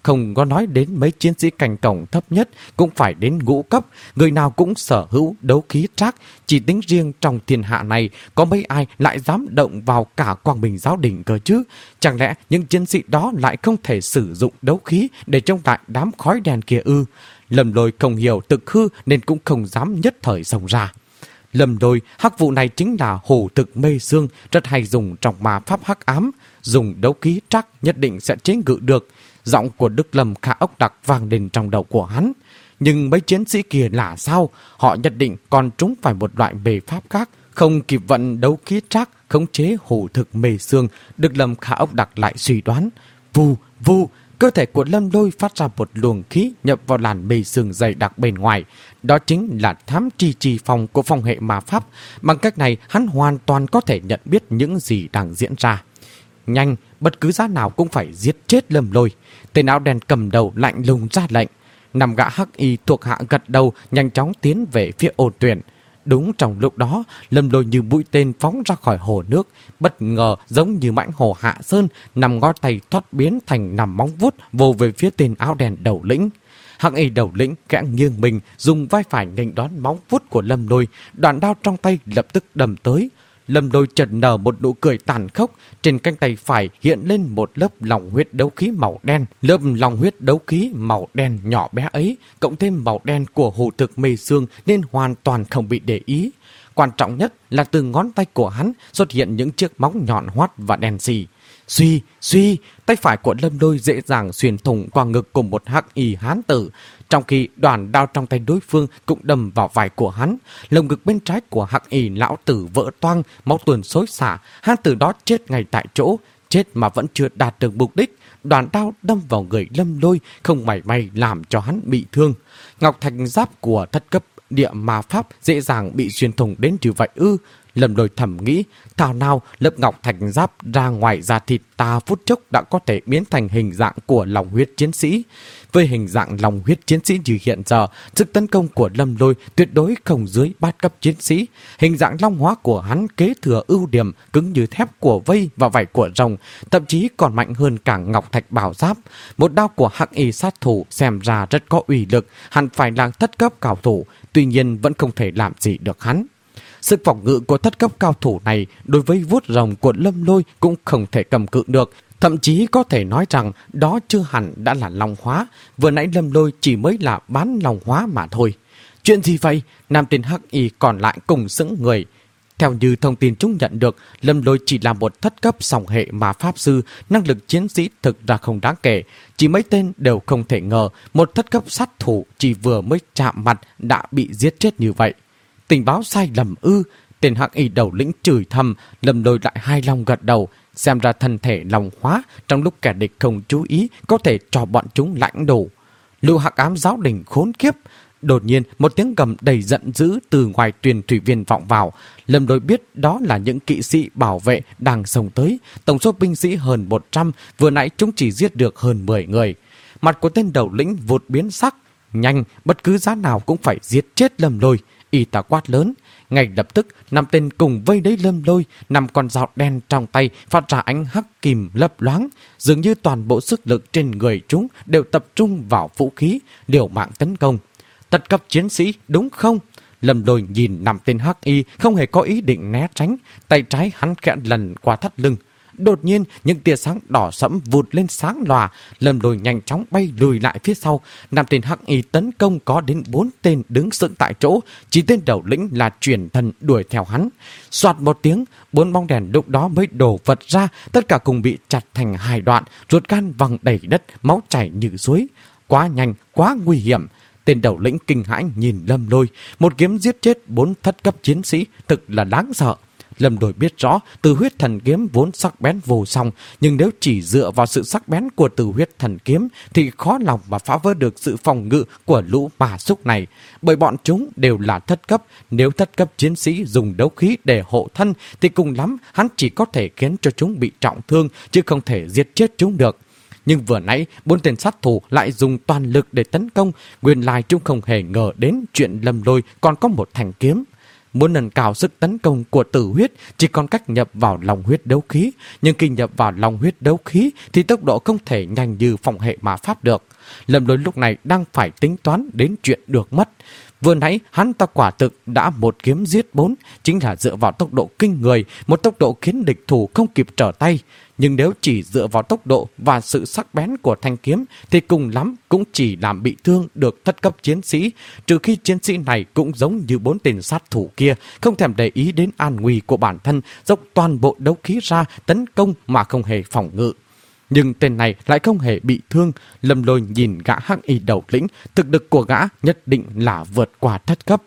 không có nói đến mấy chiến sĩ cảnh cổng thấp nhất cũng phải đến ngũ cấp, người nào cũng sở hữu đấu khí trác. Chỉ tính riêng trong thiên hạ này có mấy ai lại dám động vào cả Quang Minh giáo đình cơ chứ? Chẳng lẽ những chiến sĩ đó lại không thể sử dụng đấu khí để chống lại đám khói đen kia ư? Lâm Lôi không hiểu thực hư nên cũng không dám nhất thời xông ra. Lâm Lôi, hắc vụ này chính là hổ thực mê xương, rất hay dùng trong ma pháp hắc ám, dùng đấu khí trác nhất định sẽ chế ngự được. Giọng của Đức Lâm Khả Ốc Đặc vang lên trong đầu của hắn. Nhưng mấy chiến sĩ kia là sao? Họ nhất định còn trúng phải một loại mê pháp khác, không kịp vận đấu khí trác khống chế hổ thực mê xương. Đức Lâm Khả Ốc Đặc lại suy đoán. Vù, vù, cơ thể của Lâm Lôi phát ra một luồng khí nhập vào làn mê xương dày đặc bên ngoài. Đó chính là thám trì trì phòng của phong hệ ma pháp. Bằng cách này, hắn hoàn toàn có thể nhận biết những gì đang diễn ra. Nhanh, bất cứ giá nào cũng phải giết chết Lâm Lôi. Tên áo đen cầm đầu lạnh lùng ra lệnh. Năm gã hắc y thuộc hạ gật đầu nhanh chóng tiến về phía Ôn Tuyển. Đúng trong lúc đó, Lâm Lôi như mũi tên phóng ra khỏi hồ nước, bất ngờ giống như mãnh hổ hạ sơn, nằm ngó tay thoát biến thành nằm móng vuốt vồ về phía tên áo đen đầu lĩnh. Hắc y đầu lĩnh kẽ nghiêng mình, dùng vai phải nghênh đón móng vuốt của Lâm Lôi, đoạn đao trong tay lập tức đâm tới. Lâm Lôi chợt nở một nụ cười tàn khốc, trên cánh tay phải hiện lên một lớp lòng huyết đấu khí màu đen. Lớp lòng huyết đấu khí màu đen nhỏ bé ấy, cộng thêm màu đen của hổ thực mê xương nên hoàn toàn không bị để ý. Quan trọng nhất là từ ngón tay của hắn xuất hiện những chiếc móng nhọn hoắt và đen xì. Suy, suy, tay phải của Lâm Lôi dễ dàng xuyên thủng qua ngực của một hắc y hán tử, trong khi đoàn đao trong tay đối phương cũng đâm vào vai của hắn. Lồng ngực bên trái của hắc y lão tử vỡ toang, máu tuôn xối xả, hán tử đó chết ngay tại chỗ, chết mà vẫn chưa đạt được mục đích. Đoàn đao đâm vào người Lâm Lôi không mảy may làm cho hắn bị thương. Ngọc thạch giáp của thất cấp địa ma pháp dễ dàng bị xuyên thủng đến như vậy ư? Lâm Lôi thầm nghĩ, thảo nào lớp ngọc thạch giáp ra ngoài da thịt ta phút chốc đã có thể biến thành hình dạng của lòng huyết chiến sĩ. Với hình dạng lòng huyết chiến sĩ như hiện giờ, sức tấn công của Lâm Lôi tuyệt đối không dưới bát cấp chiến sĩ. Hình dạng long hóa của hắn kế thừa ưu điểm cứng như thép của vây và vảy của rồng, thậm chí còn mạnh hơn cả ngọc thạch bảo giáp. Một đao của hắc y sát thủ xem ra rất có uy lực, hẳn phải là thất cấp cao thủ, tuy nhiên vẫn không thể làm gì được hắn. Sức phòng ngự của thất cấp cao thủ này đối với vuốt rồng của Lâm Lôi cũng không thể cầm cự được. Thậm chí có thể nói rằng đó chưa hẳn đã là long hóa. Vừa nãy Lâm Lôi chỉ mới là bán long hóa mà thôi. Chuyện gì vậy? Nam tên hắc y còn lại cùng sững người. Theo như thông tin chúng nhận được, Lâm Lôi chỉ là một thất cấp song hệ mà pháp sư, năng lực chiến sĩ thực ra không đáng kể. Chỉ mấy tên đều không thể ngờ một thất cấp sát thủ chỉ vừa mới chạm mặt đã bị giết chết như vậy. Tình báo sai lầm ư? Tên hắc y đầu lĩnh chửi thầm. Lâm Lôi lại hai lòng gật đầu. Xem ra thân thể lòng hóa trong lúc kẻ địch không chú ý có thể cho bọn chúng lãnh đổ. Lưu hắc ám giáo đình khốn kiếp. Đột nhiên một tiếng gầm đầy giận dữ từ ngoài tuyển thủy viên vọng vào. Lâm Lôi biết đó là những kỵ sĩ bảo vệ đang xông tới. Tổng số binh sĩ hơn một trăm, vừa nãy chúng chỉ giết được hơn mười người. Mặt của tên đầu lĩnh vụt biến sắc. Nhanh, bất cứ giá nào cũng phải giết chết Lâm Lôi. Y ta quát lớn. Ngay lập tức, năm tên cùng vây đấy Lâm Lôi, năm con dao đen trong tay phát ra ánh hắc kìm lấp loáng. Dường như toàn bộ sức lực trên người chúng đều tập trung vào vũ khí, liều mạng tấn công. Tật cấp chiến sĩ, đúng không? Lâm Lôi nhìn năm tên hắc y không hề có ý định né tránh, tay trái hắn khẽ lần qua thắt lưng. Đột nhiên, những tia sáng đỏ sẫm vụt lên sáng lòa, Lâm Lôi nhanh chóng bay lùi lại phía sau. Năm tên hắc y tấn công có đến bốn tên đứng sững tại chỗ, chỉ tên đầu lĩnh là truyền thần đuổi theo hắn. Soạt một tiếng, bốn bóng đèn lúc đó mới đổ vật ra, tất cả cùng bị chặt thành hai đoạn, ruột gan văng đầy đất, máu chảy như suối. Quá nhanh, quá nguy hiểm. Tên đầu lĩnh kinh hãi nhìn Lâm Lôi, một kiếm giết chết bốn thất cấp chiến sĩ, thực là đáng sợ. Lâm Lôi biết rõ Từ huyết thần kiếm vốn sắc bén vô song, nhưng nếu chỉ dựa vào sự sắc bén của Từ huyết thần kiếm thì khó lòng mà phá vỡ được sự phòng ngự của lũ ma súc này, bởi bọn chúng đều là thất cấp. Nếu thất cấp chiến sĩ dùng đấu khí để hộ thân thì cùng lắm hắn chỉ có thể khiến cho chúng bị trọng thương, chứ không thể giết chết chúng được. Nhưng vừa nãy, bốn tên sát thủ lại dùng toàn lực để tấn công, nguyên lai chúng không hề ngờ đến chuyện Lâm Lôi còn có một thanh kiếm. muốn nâng cao sức tấn công của tử huyết chỉ còn cách nhập vào lòng huyết đấu khí, nhưng khi nhập vào lòng huyết đấu khí thì tốc độ không thể nhanh như phong hệ ma pháp được. Lâm Lôi lúc này đang phải tính toán đến chuyện được mất. Vừa nãy hắn ta quả thực đã một kiếm giết bốn, chính là dựa vào tốc độ kinh người, một tốc độ khiến địch thủ không kịp trở tay. Nhưng nếu chỉ dựa vào tốc độ và sự sắc bén của thanh kiếm thì cùng lắm cũng chỉ làm bị thương được thất cấp chiến sĩ, trừ khi chiến sĩ này cũng giống như bốn tên sát thủ kia, không thèm để ý đến an nguy của bản thân, dốc toàn bộ đấu khí ra tấn công mà không hề phòng ngự. Nhưng tên này lại không hề bị thương. Lâm Lôi nhìn gã hắc y đầu lĩnh, thực lực của gã nhất định là vượt qua thất cấp.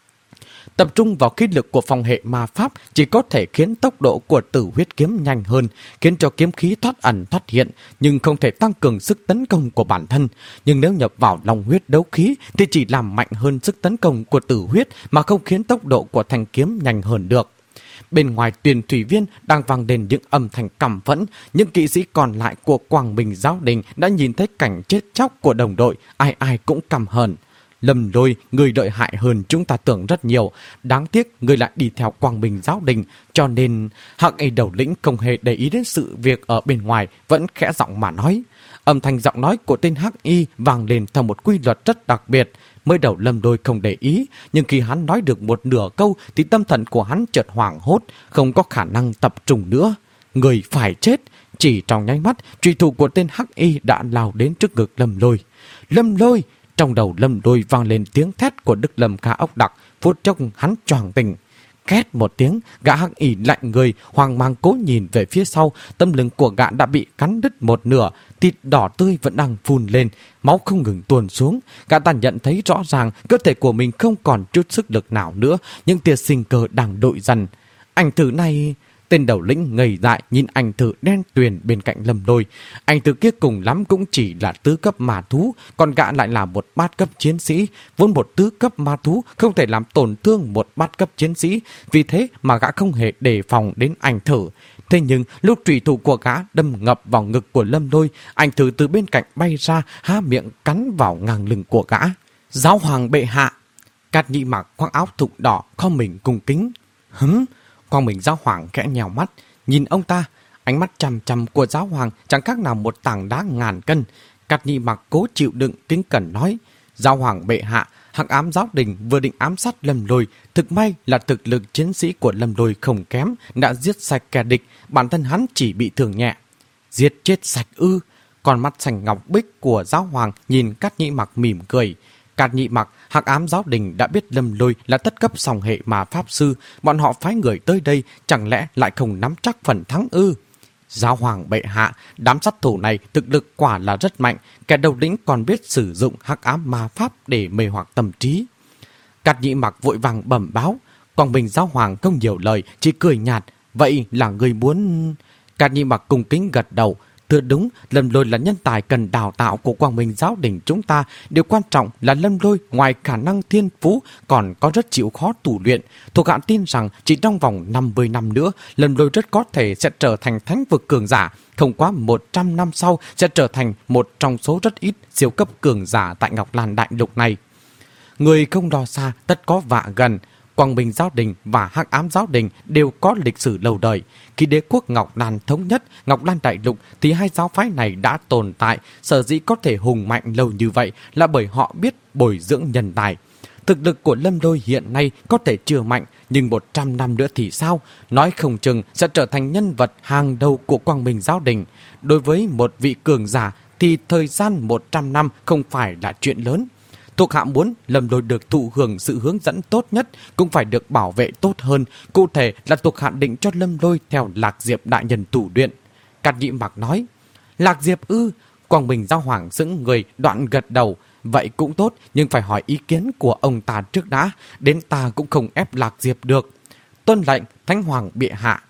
Tập trung vào khí lực của phong hệ ma pháp chỉ có thể khiến tốc độ của tử huyết kiếm nhanh hơn, khiến cho kiếm khí thoát ẩn thoát hiện, nhưng không thể tăng cường sức tấn công của bản thân. Nhưng nếu nhập vào lòng huyết đấu khí thì chỉ làm mạnh hơn sức tấn công của tử huyết mà không khiến tốc độ của thanh kiếm nhanh hơn được. Bên ngoài Tuyền Thủy Viên đang vang lên những âm thanh căm phẫn, những kỵ sĩ còn lại của Quang Minh Giáo Đình đã nhìn thấy cảnh chết chóc của đồng đội, ai ai cũng căm hờn. Lâm Lôi, người lợi hại hơn chúng ta tưởng rất nhiều, đáng tiếc người lại đi theo Quang Minh Giáo Đình, cho nên hạng ấy đầu lĩnh không hề để ý đến sự việc ở bên ngoài, vẫn khẽ giọng mà nói. Âm thanh giọng nói của tên hắc y vang lên theo một quy luật rất đặc biệt. Mới đầu Lâm Lôi không để ý, nhưng khi hắn nói được một nửa câu thì tâm thần của hắn chợt hoảng hốt, không có khả năng tập trung nữa. Người phải chết. Chỉ trong nháy mắt, truy thủ của tên hắc y đã lao đến trước ngực Lâm Lôi. Lâm Lôi! Trong đầu Lâm Lôi vang lên tiếng thét của Đức Lâm Kha ốc đặc, phút chốc hắn choàng tỉnh. Két một tiếng, gã hắc y lạnh người, hoang mang cố nhìn về phía sau, tâm lưng của gã đã bị cắn đứt một nửa, thịt đỏ tươi vẫn đang phun lên, máu không ngừng tuôn xuống. Gã ta nhận thấy rõ ràng cơ thể của mình không còn chút sức lực nào nữa, những tia sinh cơ đang đội dần. Ảnh thử này... Tên đầu lĩnh ngây dại nhìn ảnh thử đen tuyền bên cạnh Lâm Lôi. Ảnh thử kia cùng lắm cũng chỉ là tứ cấp ma thú, còn gã lại là một bát cấp chiến sĩ. Vốn một tứ cấp ma thú không thể làm tổn thương một bát cấp chiến sĩ, vì thế mà gã không hề đề phòng đến ảnh thử. Thế nhưng lúc trùy thủ của gã đâm ngập vào ngực của Lâm Lôi, ảnh thử từ bên cạnh bay ra, há miệng cắn vào ngang lưng của gã. Giáo hoàng bệ hạ! Cát Nhị mặc khoác áo thụng đỏ, khom mình cung kính. Hứng! Quang Minh Giáo Hoàng khẽ nhèo mắt, nhìn ông ta, ánh mắt chằm chằm của Giáo Hoàng chẳng khác nào một tảng đá ngàn cân. Cát Nhị mặc cố chịu đựng kính cẩn nói, Giáo Hoàng bệ hạ, Hắc Ám Giáo Đình vừa định ám sát Lâm Lôi, thực may là thực lực chiến sĩ của Lâm Lôi không kém, đã giết sạch kẻ địch, bản thân hắn chỉ bị thương nhẹ. Giết chết sạch ư? Con mắt xanh ngọc bích của Giáo Hoàng nhìn Cát Nhị mặc mỉm cười. Cát Nhị mặc, Hắc Ám Giáo Đình đã biết Lâm Lôi là thất cấp song hệ mà pháp sư, bọn họ phái người tới đây chẳng lẽ lại không nắm chắc phần thắng ư? Giáo hoàng bệ hạ, đám sát thủ này thực lực quả là rất mạnh, kẻ đầu lĩnh còn biết sử dụng hắc ám ma pháp để mê hoặc tâm trí. Cát Nhị mặc vội vàng bẩm báo, Quang Minh Giáo Hoàng không nhiều lời, chỉ cười nhạt, vậy là người muốn... Cát Nhị mặc cung kính gật đầu. Thưa đúng, Lâm Lôi là nhân tài cần đào tạo của Quang Minh Giáo Đình chúng ta. Điều quan trọng là Lâm Lôi ngoài khả năng thiên phú còn có rất chịu khó tù luyện. Thuộc hạ tin rằng chỉ trong vòng năm mươi năm nữa, Lâm Lôi rất có thể sẽ trở thành thánh vực cường giả. Không quá một trăm năm sau sẽ trở thành một trong số rất ít siêu cấp cường giả tại Ngọc Lan Đại Lục này. Người không đo xa tất có vạ gần. Quang Minh Giáo Đình và Hắc Ám Giáo Đình đều có lịch sử lâu đời. Khi đế quốc Ngọc Lan thống nhất Ngọc Lan Đại Lục thì hai giáo phái này đã tồn tại. Sở dĩ có thể hùng mạnh lâu như vậy là bởi họ biết bồi dưỡng nhân tài. Thực lực của Lâm Lôi hiện nay có thể chưa mạnh, nhưng một trăm năm nữa thì sao? Nói không chừng sẽ trở thành nhân vật hàng đầu của Quang Minh Giáo Đình. Đối với một vị cường giả thì thời gian một trăm năm không phải là chuyện lớn. Thuộc hạ muốn Lâm Lôi được thụ hưởng sự hướng dẫn tốt nhất, cũng phải được bảo vệ tốt hơn. Cụ thể là thuộc hạ định cho Lâm Lôi theo Lạc Diệp đại nhân tù luyện. Cát Nhị mặc nói, Lạc Diệp ư? Quang Minh Giáo Hoàng sững người đoạn gật đầu. Vậy cũng tốt, nhưng phải hỏi ý kiến của ông ta trước đã. Đến ta cũng không ép Lạc Diệp được. Tuân lệnh Thánh Hoàng bệ hạ.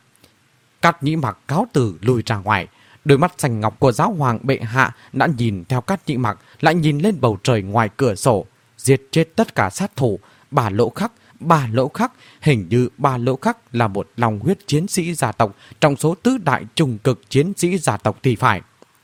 Cát Nhị mặc cáo từ lùi ra ngoài. Đôi mắt xanh ngọc của Giáo Hoàng bệ hạ đã nhìn theo Cát Nhị mặc, lại nhìn lên bầu trời ngoài cửa sổ. Giết chết tất cả sát thủ. Bà lỗ khắc, bà lỗ khắc. Hình như bà lỗ khắc là một lòng huyết chiến sĩ gia tộc trong số tứ đại trùng cực chiến sĩ gia tộc thì phải.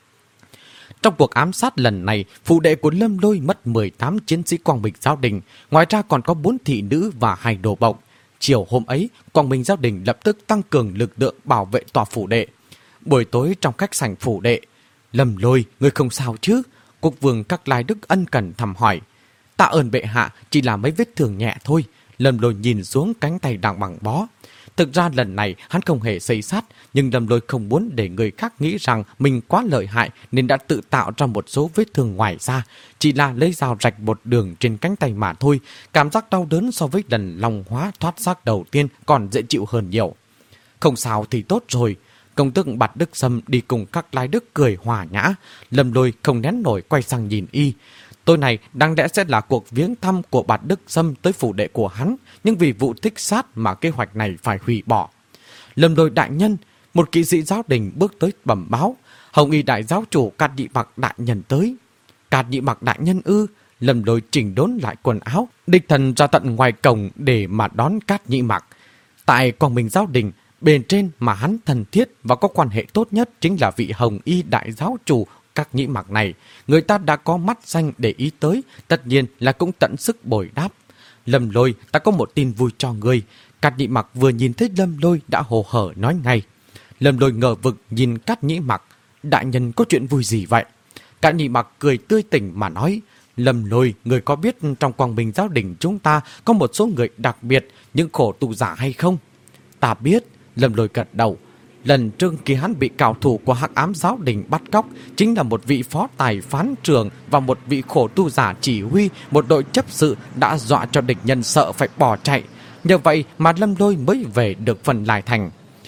Trong cuộc ám sát lần này, phụ đệ của Lâm Lôi mất mười tám chiến sĩ Quang Minh Giáo Đình. Ngoài ra còn có bốn thị nữ và hai đồ bộc. Chiều hôm ấy, Quang Minh Giáo Đình lập tức tăng cường lực lượng bảo vệ tòa phủ đệ. Buổi tối trong khách sảnh phủ đệ, Lâm Lôi, ngươi không sao chứ? Quốc vương Các Lai Đức ân cần thăm hỏi. Tạ ơn bệ hạ, chỉ là mấy vết thương nhẹ thôi. Lâm Lôi nhìn xuống cánh tay đang bằng bó. Thực ra lần này hắn không hề xây sát, nhưng Lâm Lôi không muốn để người khác nghĩ rằng mình quá lợi hại nên đã tự tạo ra một số vết thương ngoài ra. Chỉ là lấy dao rạch một đường trên cánh tay mà thôi. Cảm giác đau đớn so với lần long hóa thoát xác đầu tiên còn dễ chịu hơn nhiều. Không sao thì tốt rồi. Công tước Bạt Đức Sâm đi cùng Các Lai Đức cười hòa nhã. Lâm Lôi không nén nổi quay sang nhìn y. Tối này đáng lẽ sẽ là cuộc viếng thăm của Bạt Đức Sâm tới phủ đệ của hắn, nhưng vì vụ thích sát mà kế hoạch này phải hủy bỏ. Lâm Lôi đại nhân, một kỵ sĩ giáo đình bước tới bẩm báo, Hồng Y đại giáo chủ Cát Nhị Mặc đại nhân tới. Cát Nhị Mặc đại nhân ư? Lâm Lôi chỉnh đốn lại quần áo, đích thân ra tận ngoài cổng để mà đón Cát Nhị Mặc. Tại Quang Minh Giáo Đình, bên trên mà hắn thân thiết và có quan hệ tốt nhất chính là vị Hồng Y đại giáo chủ Cát Nhị Mặc này. Người ta đã có mắt xanh để ý tới, tất nhiên là cũng tận sức bồi đáp. Lâm Lôi, ta có một tin vui cho ngươi. Cát Nhị Mặc vừa nhìn thấy Lâm Lôi đã hồ hởi nói ngay. Lâm Lôi ngờ vực nhìn Cát Nhị Mặc. Đại nhân có chuyện vui gì vậy? Cát Nhị Mặc cười tươi tỉnh mà nói. Lâm Lôi, người có biết trong Quang Minh Giáo Đình chúng ta có một số người đặc biệt, những khổ tù giả hay không? Ta biết. Lâm Lôi gật đầu. Lần trước khi hắn bị cào thủ của Hắc Ám Giáo Đình bắt cóc chính là một vị phó tài phán trưởng và một vị khổ tu giả chỉ huy một đội chấp sự đã dọa cho địch nhân sợ phải bỏ chạy. Nhờ vậy mà Lâm Lôi mới về được phần Lai Thành.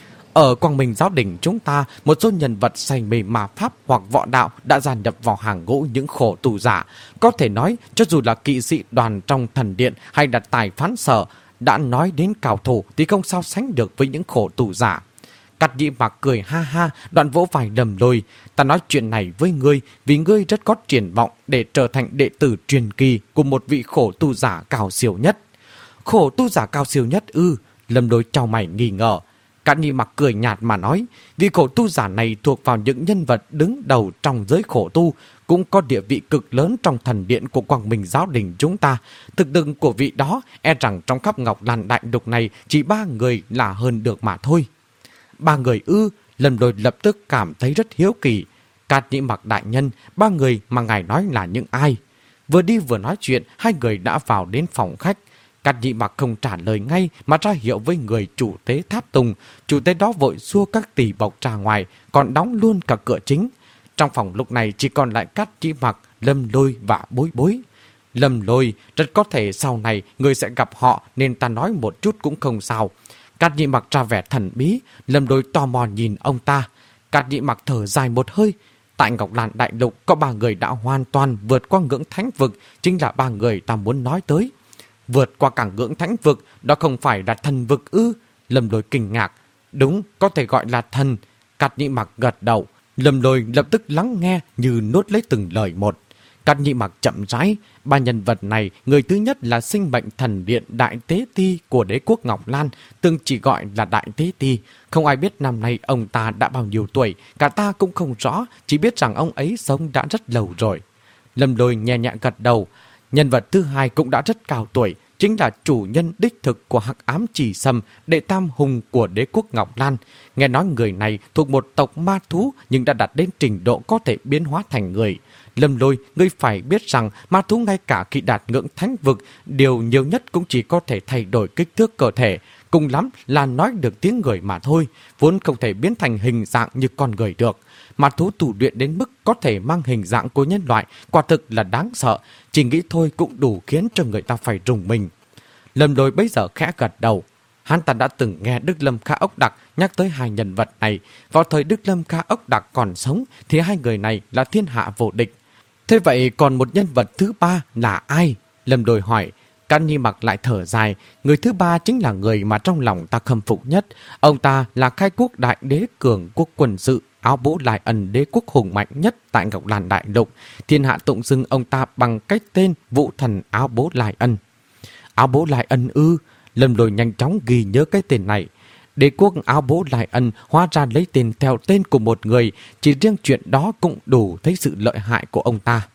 Ở Quang Minh Giáo Đình chúng ta, một số nhân vật say mê ma pháp hoặc võ đạo đã gia nhập vào hàng ngũ những khổ tù giả. Có thể nói, cho dù là kỵ sĩ đoàn trong thần điện hay là tài phán sở, đã nói đến cào thủ thì không sao sánh được với những khổ tù giả. Cát Nhị Mặc cười ha ha, đoạn vỗ vai Lâm Lôi. Ta nói chuyện này với ngươi vì ngươi rất có triển vọng để trở thành đệ tử truyền kỳ của một vị khổ tu giả cao siêu nhất. Khổ tu giả cao siêu nhất ư? Lâm Lôi chau mày nghi ngờ. Cát Nhị Mặc cười nhạt mà nói, vì khổ tu giả này thuộc vào những nhân vật đứng đầu trong giới khổ tu, cũng có địa vị cực lớn trong thần điện của Quang Minh Giáo Đình chúng ta. Thực lực của vị đó e rằng trong khắp Ngọc Lan Đại Lục này chỉ ba người là hơn được mà thôi. Ba người ư? Lâm Lôi lập tức cảm thấy rất hiếu kỳ. Cát Nhị Mặc đại nhân, ba người mà ngài nói là những ai? Vừa đi vừa nói chuyện, hai người đã vào đến phòng khách. Cát Nhị Mặc không trả lời ngay mà ra hiệu với người chủ tế tháp tùng. Chủ tế đó vội xua các tỳ bọc ra ngoài, còn đóng luôn cả cửa chính. Trong phòng lúc này chỉ còn lại Cát Nhị Mặc, Lâm Lôi và Bối Bối. Lâm Lôi, rất có thể sau này người sẽ gặp họ nên ta nói một chút cũng không sao. Cát Nhị Mặc ra vẻ thần bí. Lâm Lôi tò mò nhìn ông ta. Cát Nhị Mặc thở dài một hơi. Tại Ngọc Lan Đại Lục có ba người đã hoàn toàn vượt qua ngưỡng thánh vực, chính là ba người ta muốn nói tới. Vượt qua cả ngưỡng thánh vực, đó không phải là thần vực ư? Lâm Lôi kinh ngạc. Đúng, có thể gọi là thần. Cát Nhị Mặc gật đầu. Lâm Lôi lập tức lắng nghe như nốt lấy từng lời một. Cát Nhị Mặc chậm rãi. Ba nhân vật này, người thứ nhất là sinh mệnh thần điện Đại Tế Ti của đế quốc Ngọc Lan, từng chỉ gọi là Đại Tế Ti. Không ai biết năm nay ông ta đã bao nhiêu tuổi, cả ta cũng không rõ, chỉ biết rằng ông ấy sống đã rất lâu rồi. Lâm Lôi nhẹ nhẹ gật đầu. Nhân vật thứ hai cũng đã rất cao tuổi, chính là chủ nhân đích thực của Hắc Ám Chỉ Sâm, đệ tam hùng của đế quốc Ngọc Lan. Nghe nói người này thuộc một tộc ma thú nhưng đã đạt đến trình độ có thể biến hóa thành người. Lâm Lôi, ngươi phải biết rằng ma thú ngay cả khi đạt ngưỡng thánh vực, điều nhiều nhất cũng chỉ có thể thay đổi kích thước cơ thể, cùng lắm là nói được tiếng người mà thôi, vốn không thể biến thành hình dạng như con người được. Ma thú tù luyện đến mức có thể mang hình dạng của nhân loại, quả thực là đáng sợ, chỉ nghĩ thôi cũng đủ khiến cho người ta phải rùng mình. Lâm Lôi bấy giờ khẽ gật đầu. Hắn ta đã từng nghe Đức Lâm Kha Ốc Đặc nhắc tới hai nhân vật này. Vào thời Đức Lâm Kha Ốc Đặc còn sống thì hai người này là thiên hạ vô địch. Thế vậy còn một nhân vật thứ ba là ai? Lâm Lôi hỏi. Cát Nhị Mặc lại thở dài. Người thứ ba chính là người mà trong lòng ta khâm phục nhất. Ông ta là khai quốc đại đế cường quốc quân sự, Áo Bố Lai Ân, đế quốc hùng mạnh nhất tại Ngọc Lan Đại Lục. Thiên hạ tụng xưng ông ta bằng cách tên Vũ Thần Áo Bố Lai Ân. Áo Bố Lai Ân ư? Lâm Lôi nhanh chóng ghi nhớ cái tên này. Đế quốc Áo Bố Lai Ân hóa ra lấy tên theo tên của một người, chỉ riêng chuyện đó cũng đủ thấy sự lợi hại của ông ta.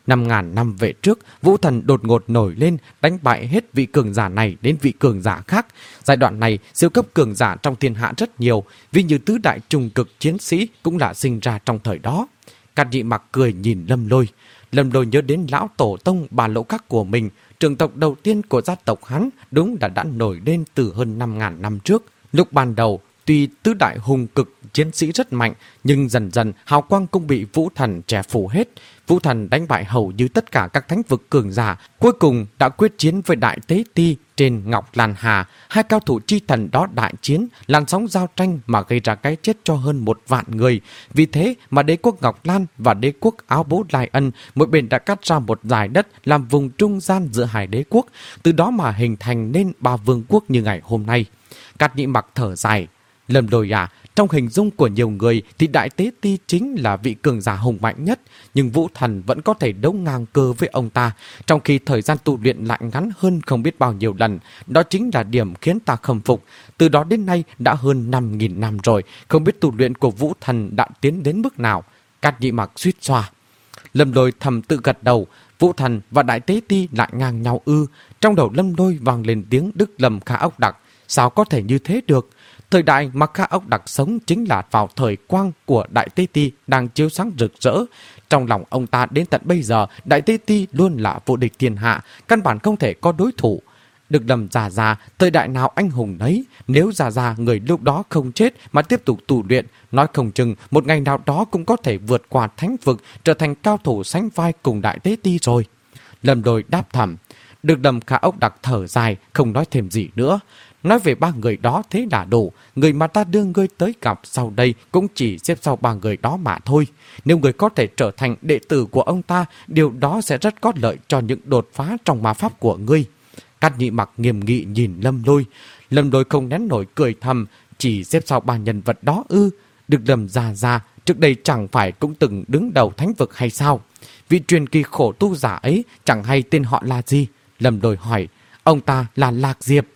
Năm ngàn năm về trước, Vũ Thần đột ngột nổi lên, đánh bại hết vị cường giả này đến vị cường giả khác. Giai đoạn này, siêu cấp cường giả trong thiên hạ rất nhiều, vì như tứ đại trùng cực chiến sĩ cũng là sinh ra trong thời đó. Cát Nhị Mặc cười nhìn Lâm Lôi. Lâm Lôi nhớ đến lão tổ tông Bà Lỗ Khắc của mình, trưởng tộc đầu tiên của gia tộc hắn đúng đã đã nổi lên từ hơn năm ngàn năm trước. Lúc ban đầu, tuy tứ đại hùng cực chiến sĩ rất mạnh, nhưng dần dần hào quang cũng bị Vũ Thần che phủ hết. Vũ Thần đánh bại hầu như tất cả các thánh vực cường giả, cuối cùng đã quyết chiến với Đại Tế Ti trên Ngọc Lan Hà. Hai cao thủ chi thần đó đại chiến, làn sóng giao tranh mà gây ra cái chết cho hơn một vạn người. Vì thế mà đế quốc Ngọc Lan và đế quốc Áo Bố Lai Ân mỗi bên đã cắt ra một dải đất làm vùng trung gian giữa hai đế quốc, từ đó mà hình thành nên ba vương quốc như ngày hôm nay. Cát Nhị Mặc thở dài. Lâm Lôi à, trong hình dung của nhiều người thì Đại Tế Ti chính là vị cường giả hùng mạnh nhất, nhưng Vũ Thần vẫn có thể đấu ngang cơ với ông ta, trong khi thời gian tu luyện lại ngắn hơn không biết bao nhiêu lần. Đó chính là điểm khiến ta khâm phục. Từ đó đến nay đã hơn năm nghìn năm rồi, không biết tu luyện của Vũ Thần đã tiến đến mức nào. Cát Nhị Mặc suýt xoa. Lâm Lôi thầm tự gật đầu. Vũ Thần và Đại Tế Ti lại ngang nhau ư? Trong đầu Lâm Lôi vang lên tiếng Đức Lâm Kha Ốc Đặc. Sao có thể như thế được? Thời đại mà Kha Ốc Đặc sống chính là vào thời quang của Đại Tế Ti đang chiếu sáng rực rỡ. Trong lòng ông ta đến tận bây giờ, Đại Tế Ti luôn là vô địch thiên hạ, căn bản không thể có đối thủ. Được lầm già già, thời đại nào anh hùng nấy, nếu già già người lúc đó không chết mà tiếp tục tu luyện, nói không chừng một ngày nào đó cũng có thể vượt qua thánh vực, trở thành cao thủ sánh vai cùng Đại Tế Ti rồi. Lâm Lôi đáp thầm. Được lầm Kha Ốc Đặc thở dài, không nói thêm gì nữa. Nói về ba người đó thế đã đủ, người mà ta đưa ngươi tới gặp sau đây cũng chỉ xếp sau ba người đó mà thôi. Nếu người có thể trở thành đệ tử của ông ta, điều đó sẽ rất có lợi cho những đột phá trong ma pháp của ngươi. Cát Nhị Mặc nghiêm nghị nhìn Lâm Lôi. Lâm Lôi không nén nổi cười thầm, chỉ xếp sau ba nhân vật đó ư? Được lầm già già, trước đây chẳng phải cũng từng đứng đầu thánh vực hay sao? Vị truyền kỳ khổ tu giả ấy chẳng hay tên họ là gì? Lâm Lôi hỏi. Ông ta là Lạc Diệp.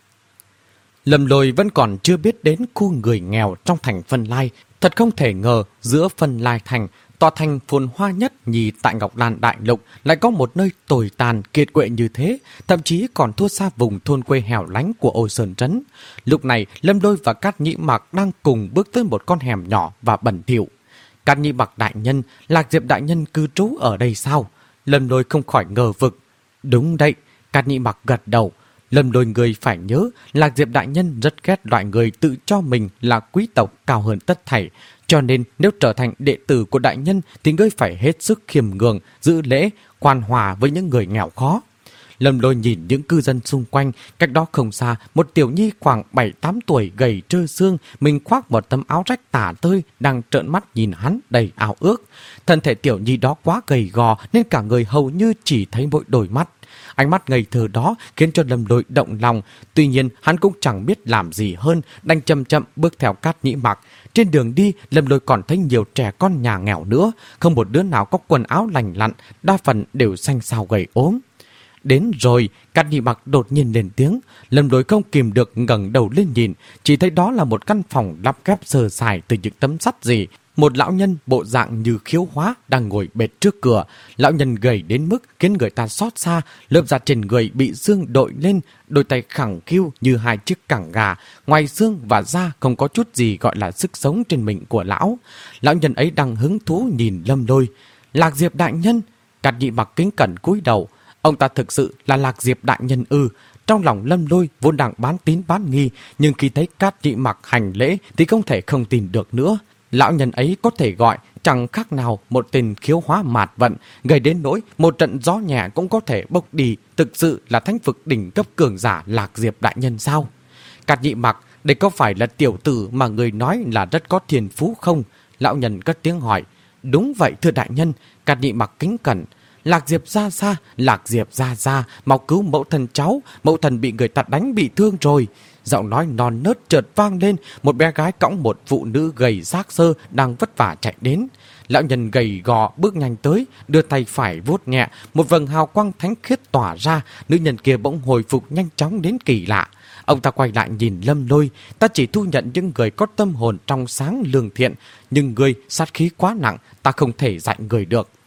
Lâm Lôi vẫn còn chưa biết đến khu người nghèo trong thành Phân Lai. Thật không thể ngờ giữa Phân Lai thành, tòa thành phồn hoa nhất nhì tại Ngọc Lan Đại Lục, lại có một nơi tồi tàn kiệt quệ như thế, thậm chí còn thua xa vùng thôn quê hẻo lánh của Ô Sơn Trấn. Lúc này, Lâm Lôi và Cát Nhị Mặc đang cùng bước tới một con hẻm nhỏ và bẩn thỉu. Cát Nhị Mặc đại nhân, Lạc Diệp đại nhân cư trú ở đây sao? Lâm Lôi không khỏi ngờ vực. Đúng đấy, Cát Nhị Mặc gật đầu. Lâm Lôi người phải nhớ, Lạc Diệp đại nhân rất ghét loại người tự cho mình là quý tộc cao hơn tất thảy. Cho nên nếu trở thành đệ tử của đại nhân thì ngươi phải hết sức khiêm nhường, giữ lễ, khoan hòa với những người nghèo khó. Lâm Lôi nhìn những cư dân xung quanh, cách đó không xa, một tiểu nhi khoảng bảy tám tuổi gầy trơ xương, mình khoác một tấm áo rách tả tơi, đang trợn mắt nhìn hắn đầy ao ước. Thân thể tiểu nhi đó quá gầy gò nên cả người hầu như chỉ thấy mỗi đôi mắt. Ánh mắt ngây thơ đó khiến cho Lâm Lôi động lòng. Tuy nhiên hắn cũng chẳng biết làm gì hơn, đành chậm chậm bước theo Cát Nhị Mặc. Trên đường đi, Lâm Lôi còn thấy nhiều trẻ con nhà nghèo nữa, không một đứa nào có quần áo lành lặn, đa phần đều xanh xao gầy ốm. Đến rồi, Cát Nhị Mặc đột nhiên lên tiếng. Lâm Lôi không kìm được ngẩng đầu lên nhìn, chỉ thấy đó là một căn phòng lắp ghép sơ sài từ những tấm sắt gì. Một lão nhân bộ dạng như khiếu hóa đang ngồi bệt trước cửa. Lão nhân gầy đến mức khiến người ta xót xa, lớp da trên người bị xương đội lên, đôi tay khẳng khiu như hai chiếc cẳng gà. Ngoài xương và da không có chút gì gọi là sức sống trên mình của lão. Lão nhân ấy đang hứng thú nhìn Lâm Lôi. Lạc Diệp đại nhân. Cát Nhị Mặc kính cẩn cúi đầu. Ông ta thực sự là Lạc Diệp đại nhân ư? Trong lòng Lâm Lôi vốn đang bán tín bán nghi, nhưng khi thấy Cát Nhị Mặc hành lễ thì không thể không tin được nữa. Lão nhân ấy có thể gọi chẳng khác nào một tên khiếu hóa mạt vận, gây đến nỗi một trận gió nhẹ cũng có thể bốc đi. Thực sự là thánh vực đỉnh cấp cường giả Lạc Diệp đại nhân sao? Cát Nhị Mặc, đây có phải là tiểu tử mà người nói là rất có thiên phú không? Lão nhân cất tiếng hỏi. Đúng vậy thưa đại nhân. Cát Nhị Mặc kính cẩn. Lạc Diệp ra ra, Lạc Diệp ra ra, mau cứu mẫu thần cháu, mẫu thần bị người ta đánh bị thương rồi. Giọng nói non nớt chợt vang lên, một bé gái cõng một phụ nữ gầy xác xơ đang vất vả chạy đến. Lão nhân gầy gò bước nhanh tới, đưa tay phải vuốt nhẹ, một vầng hào quang thánh khiết tỏa ra, nữ nhân kia bỗng hồi phục nhanh chóng đến kỳ lạ. Ông ta quay lại nhìn Lâm Lôi. Ta chỉ thu nhận những người có tâm hồn trong sáng lương thiện, nhưng người sát khí quá nặng, ta không thể dạy người được.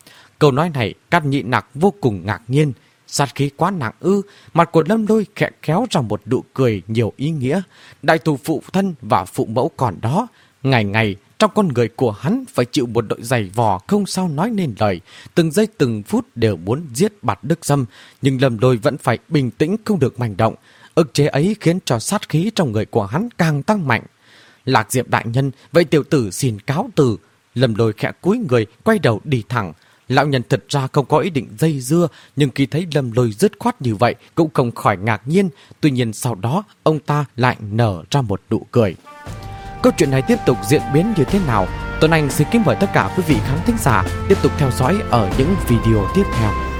Câu nói này Cát Nhị Nặc vô cùng ngạc nhiên. Sát khí quá nặng ư? Mặt của Lâm Lôi khẽ kéo ra một nụ cười nhiều ý nghĩa. Đại thù phụ thân và phụ mẫu còn đó. Ngày ngày trong con người của hắn phải chịu một đội giày vò không sao nói nên lời. Từng giây từng phút đều muốn giết Bạt Đức Sâm, nhưng Lâm Lôi vẫn phải bình tĩnh không được manh động. Ức chế ấy khiến cho sát khí trong người của hắn càng tăng mạnh. Lạc Diệp đại nhân, vậy tiểu tử xin cáo từ. Lâm Lôi khẽ cúi người quay đầu đi thẳng. Lão nhân thật ra không có ý định dây dưa, nhưng khi thấy Lâm Lôi dứt khoát như vậy cũng không khỏi ngạc nhiên. Tuy nhiên sau đó ông ta lại nở ra một nụ cười. Câu chuyện này tiếp tục diễn biến như thế nào? Tuấn Anh xin kính mời tất cả quý vị khán thính giả tiếp tục theo dõi ở những video tiếp theo.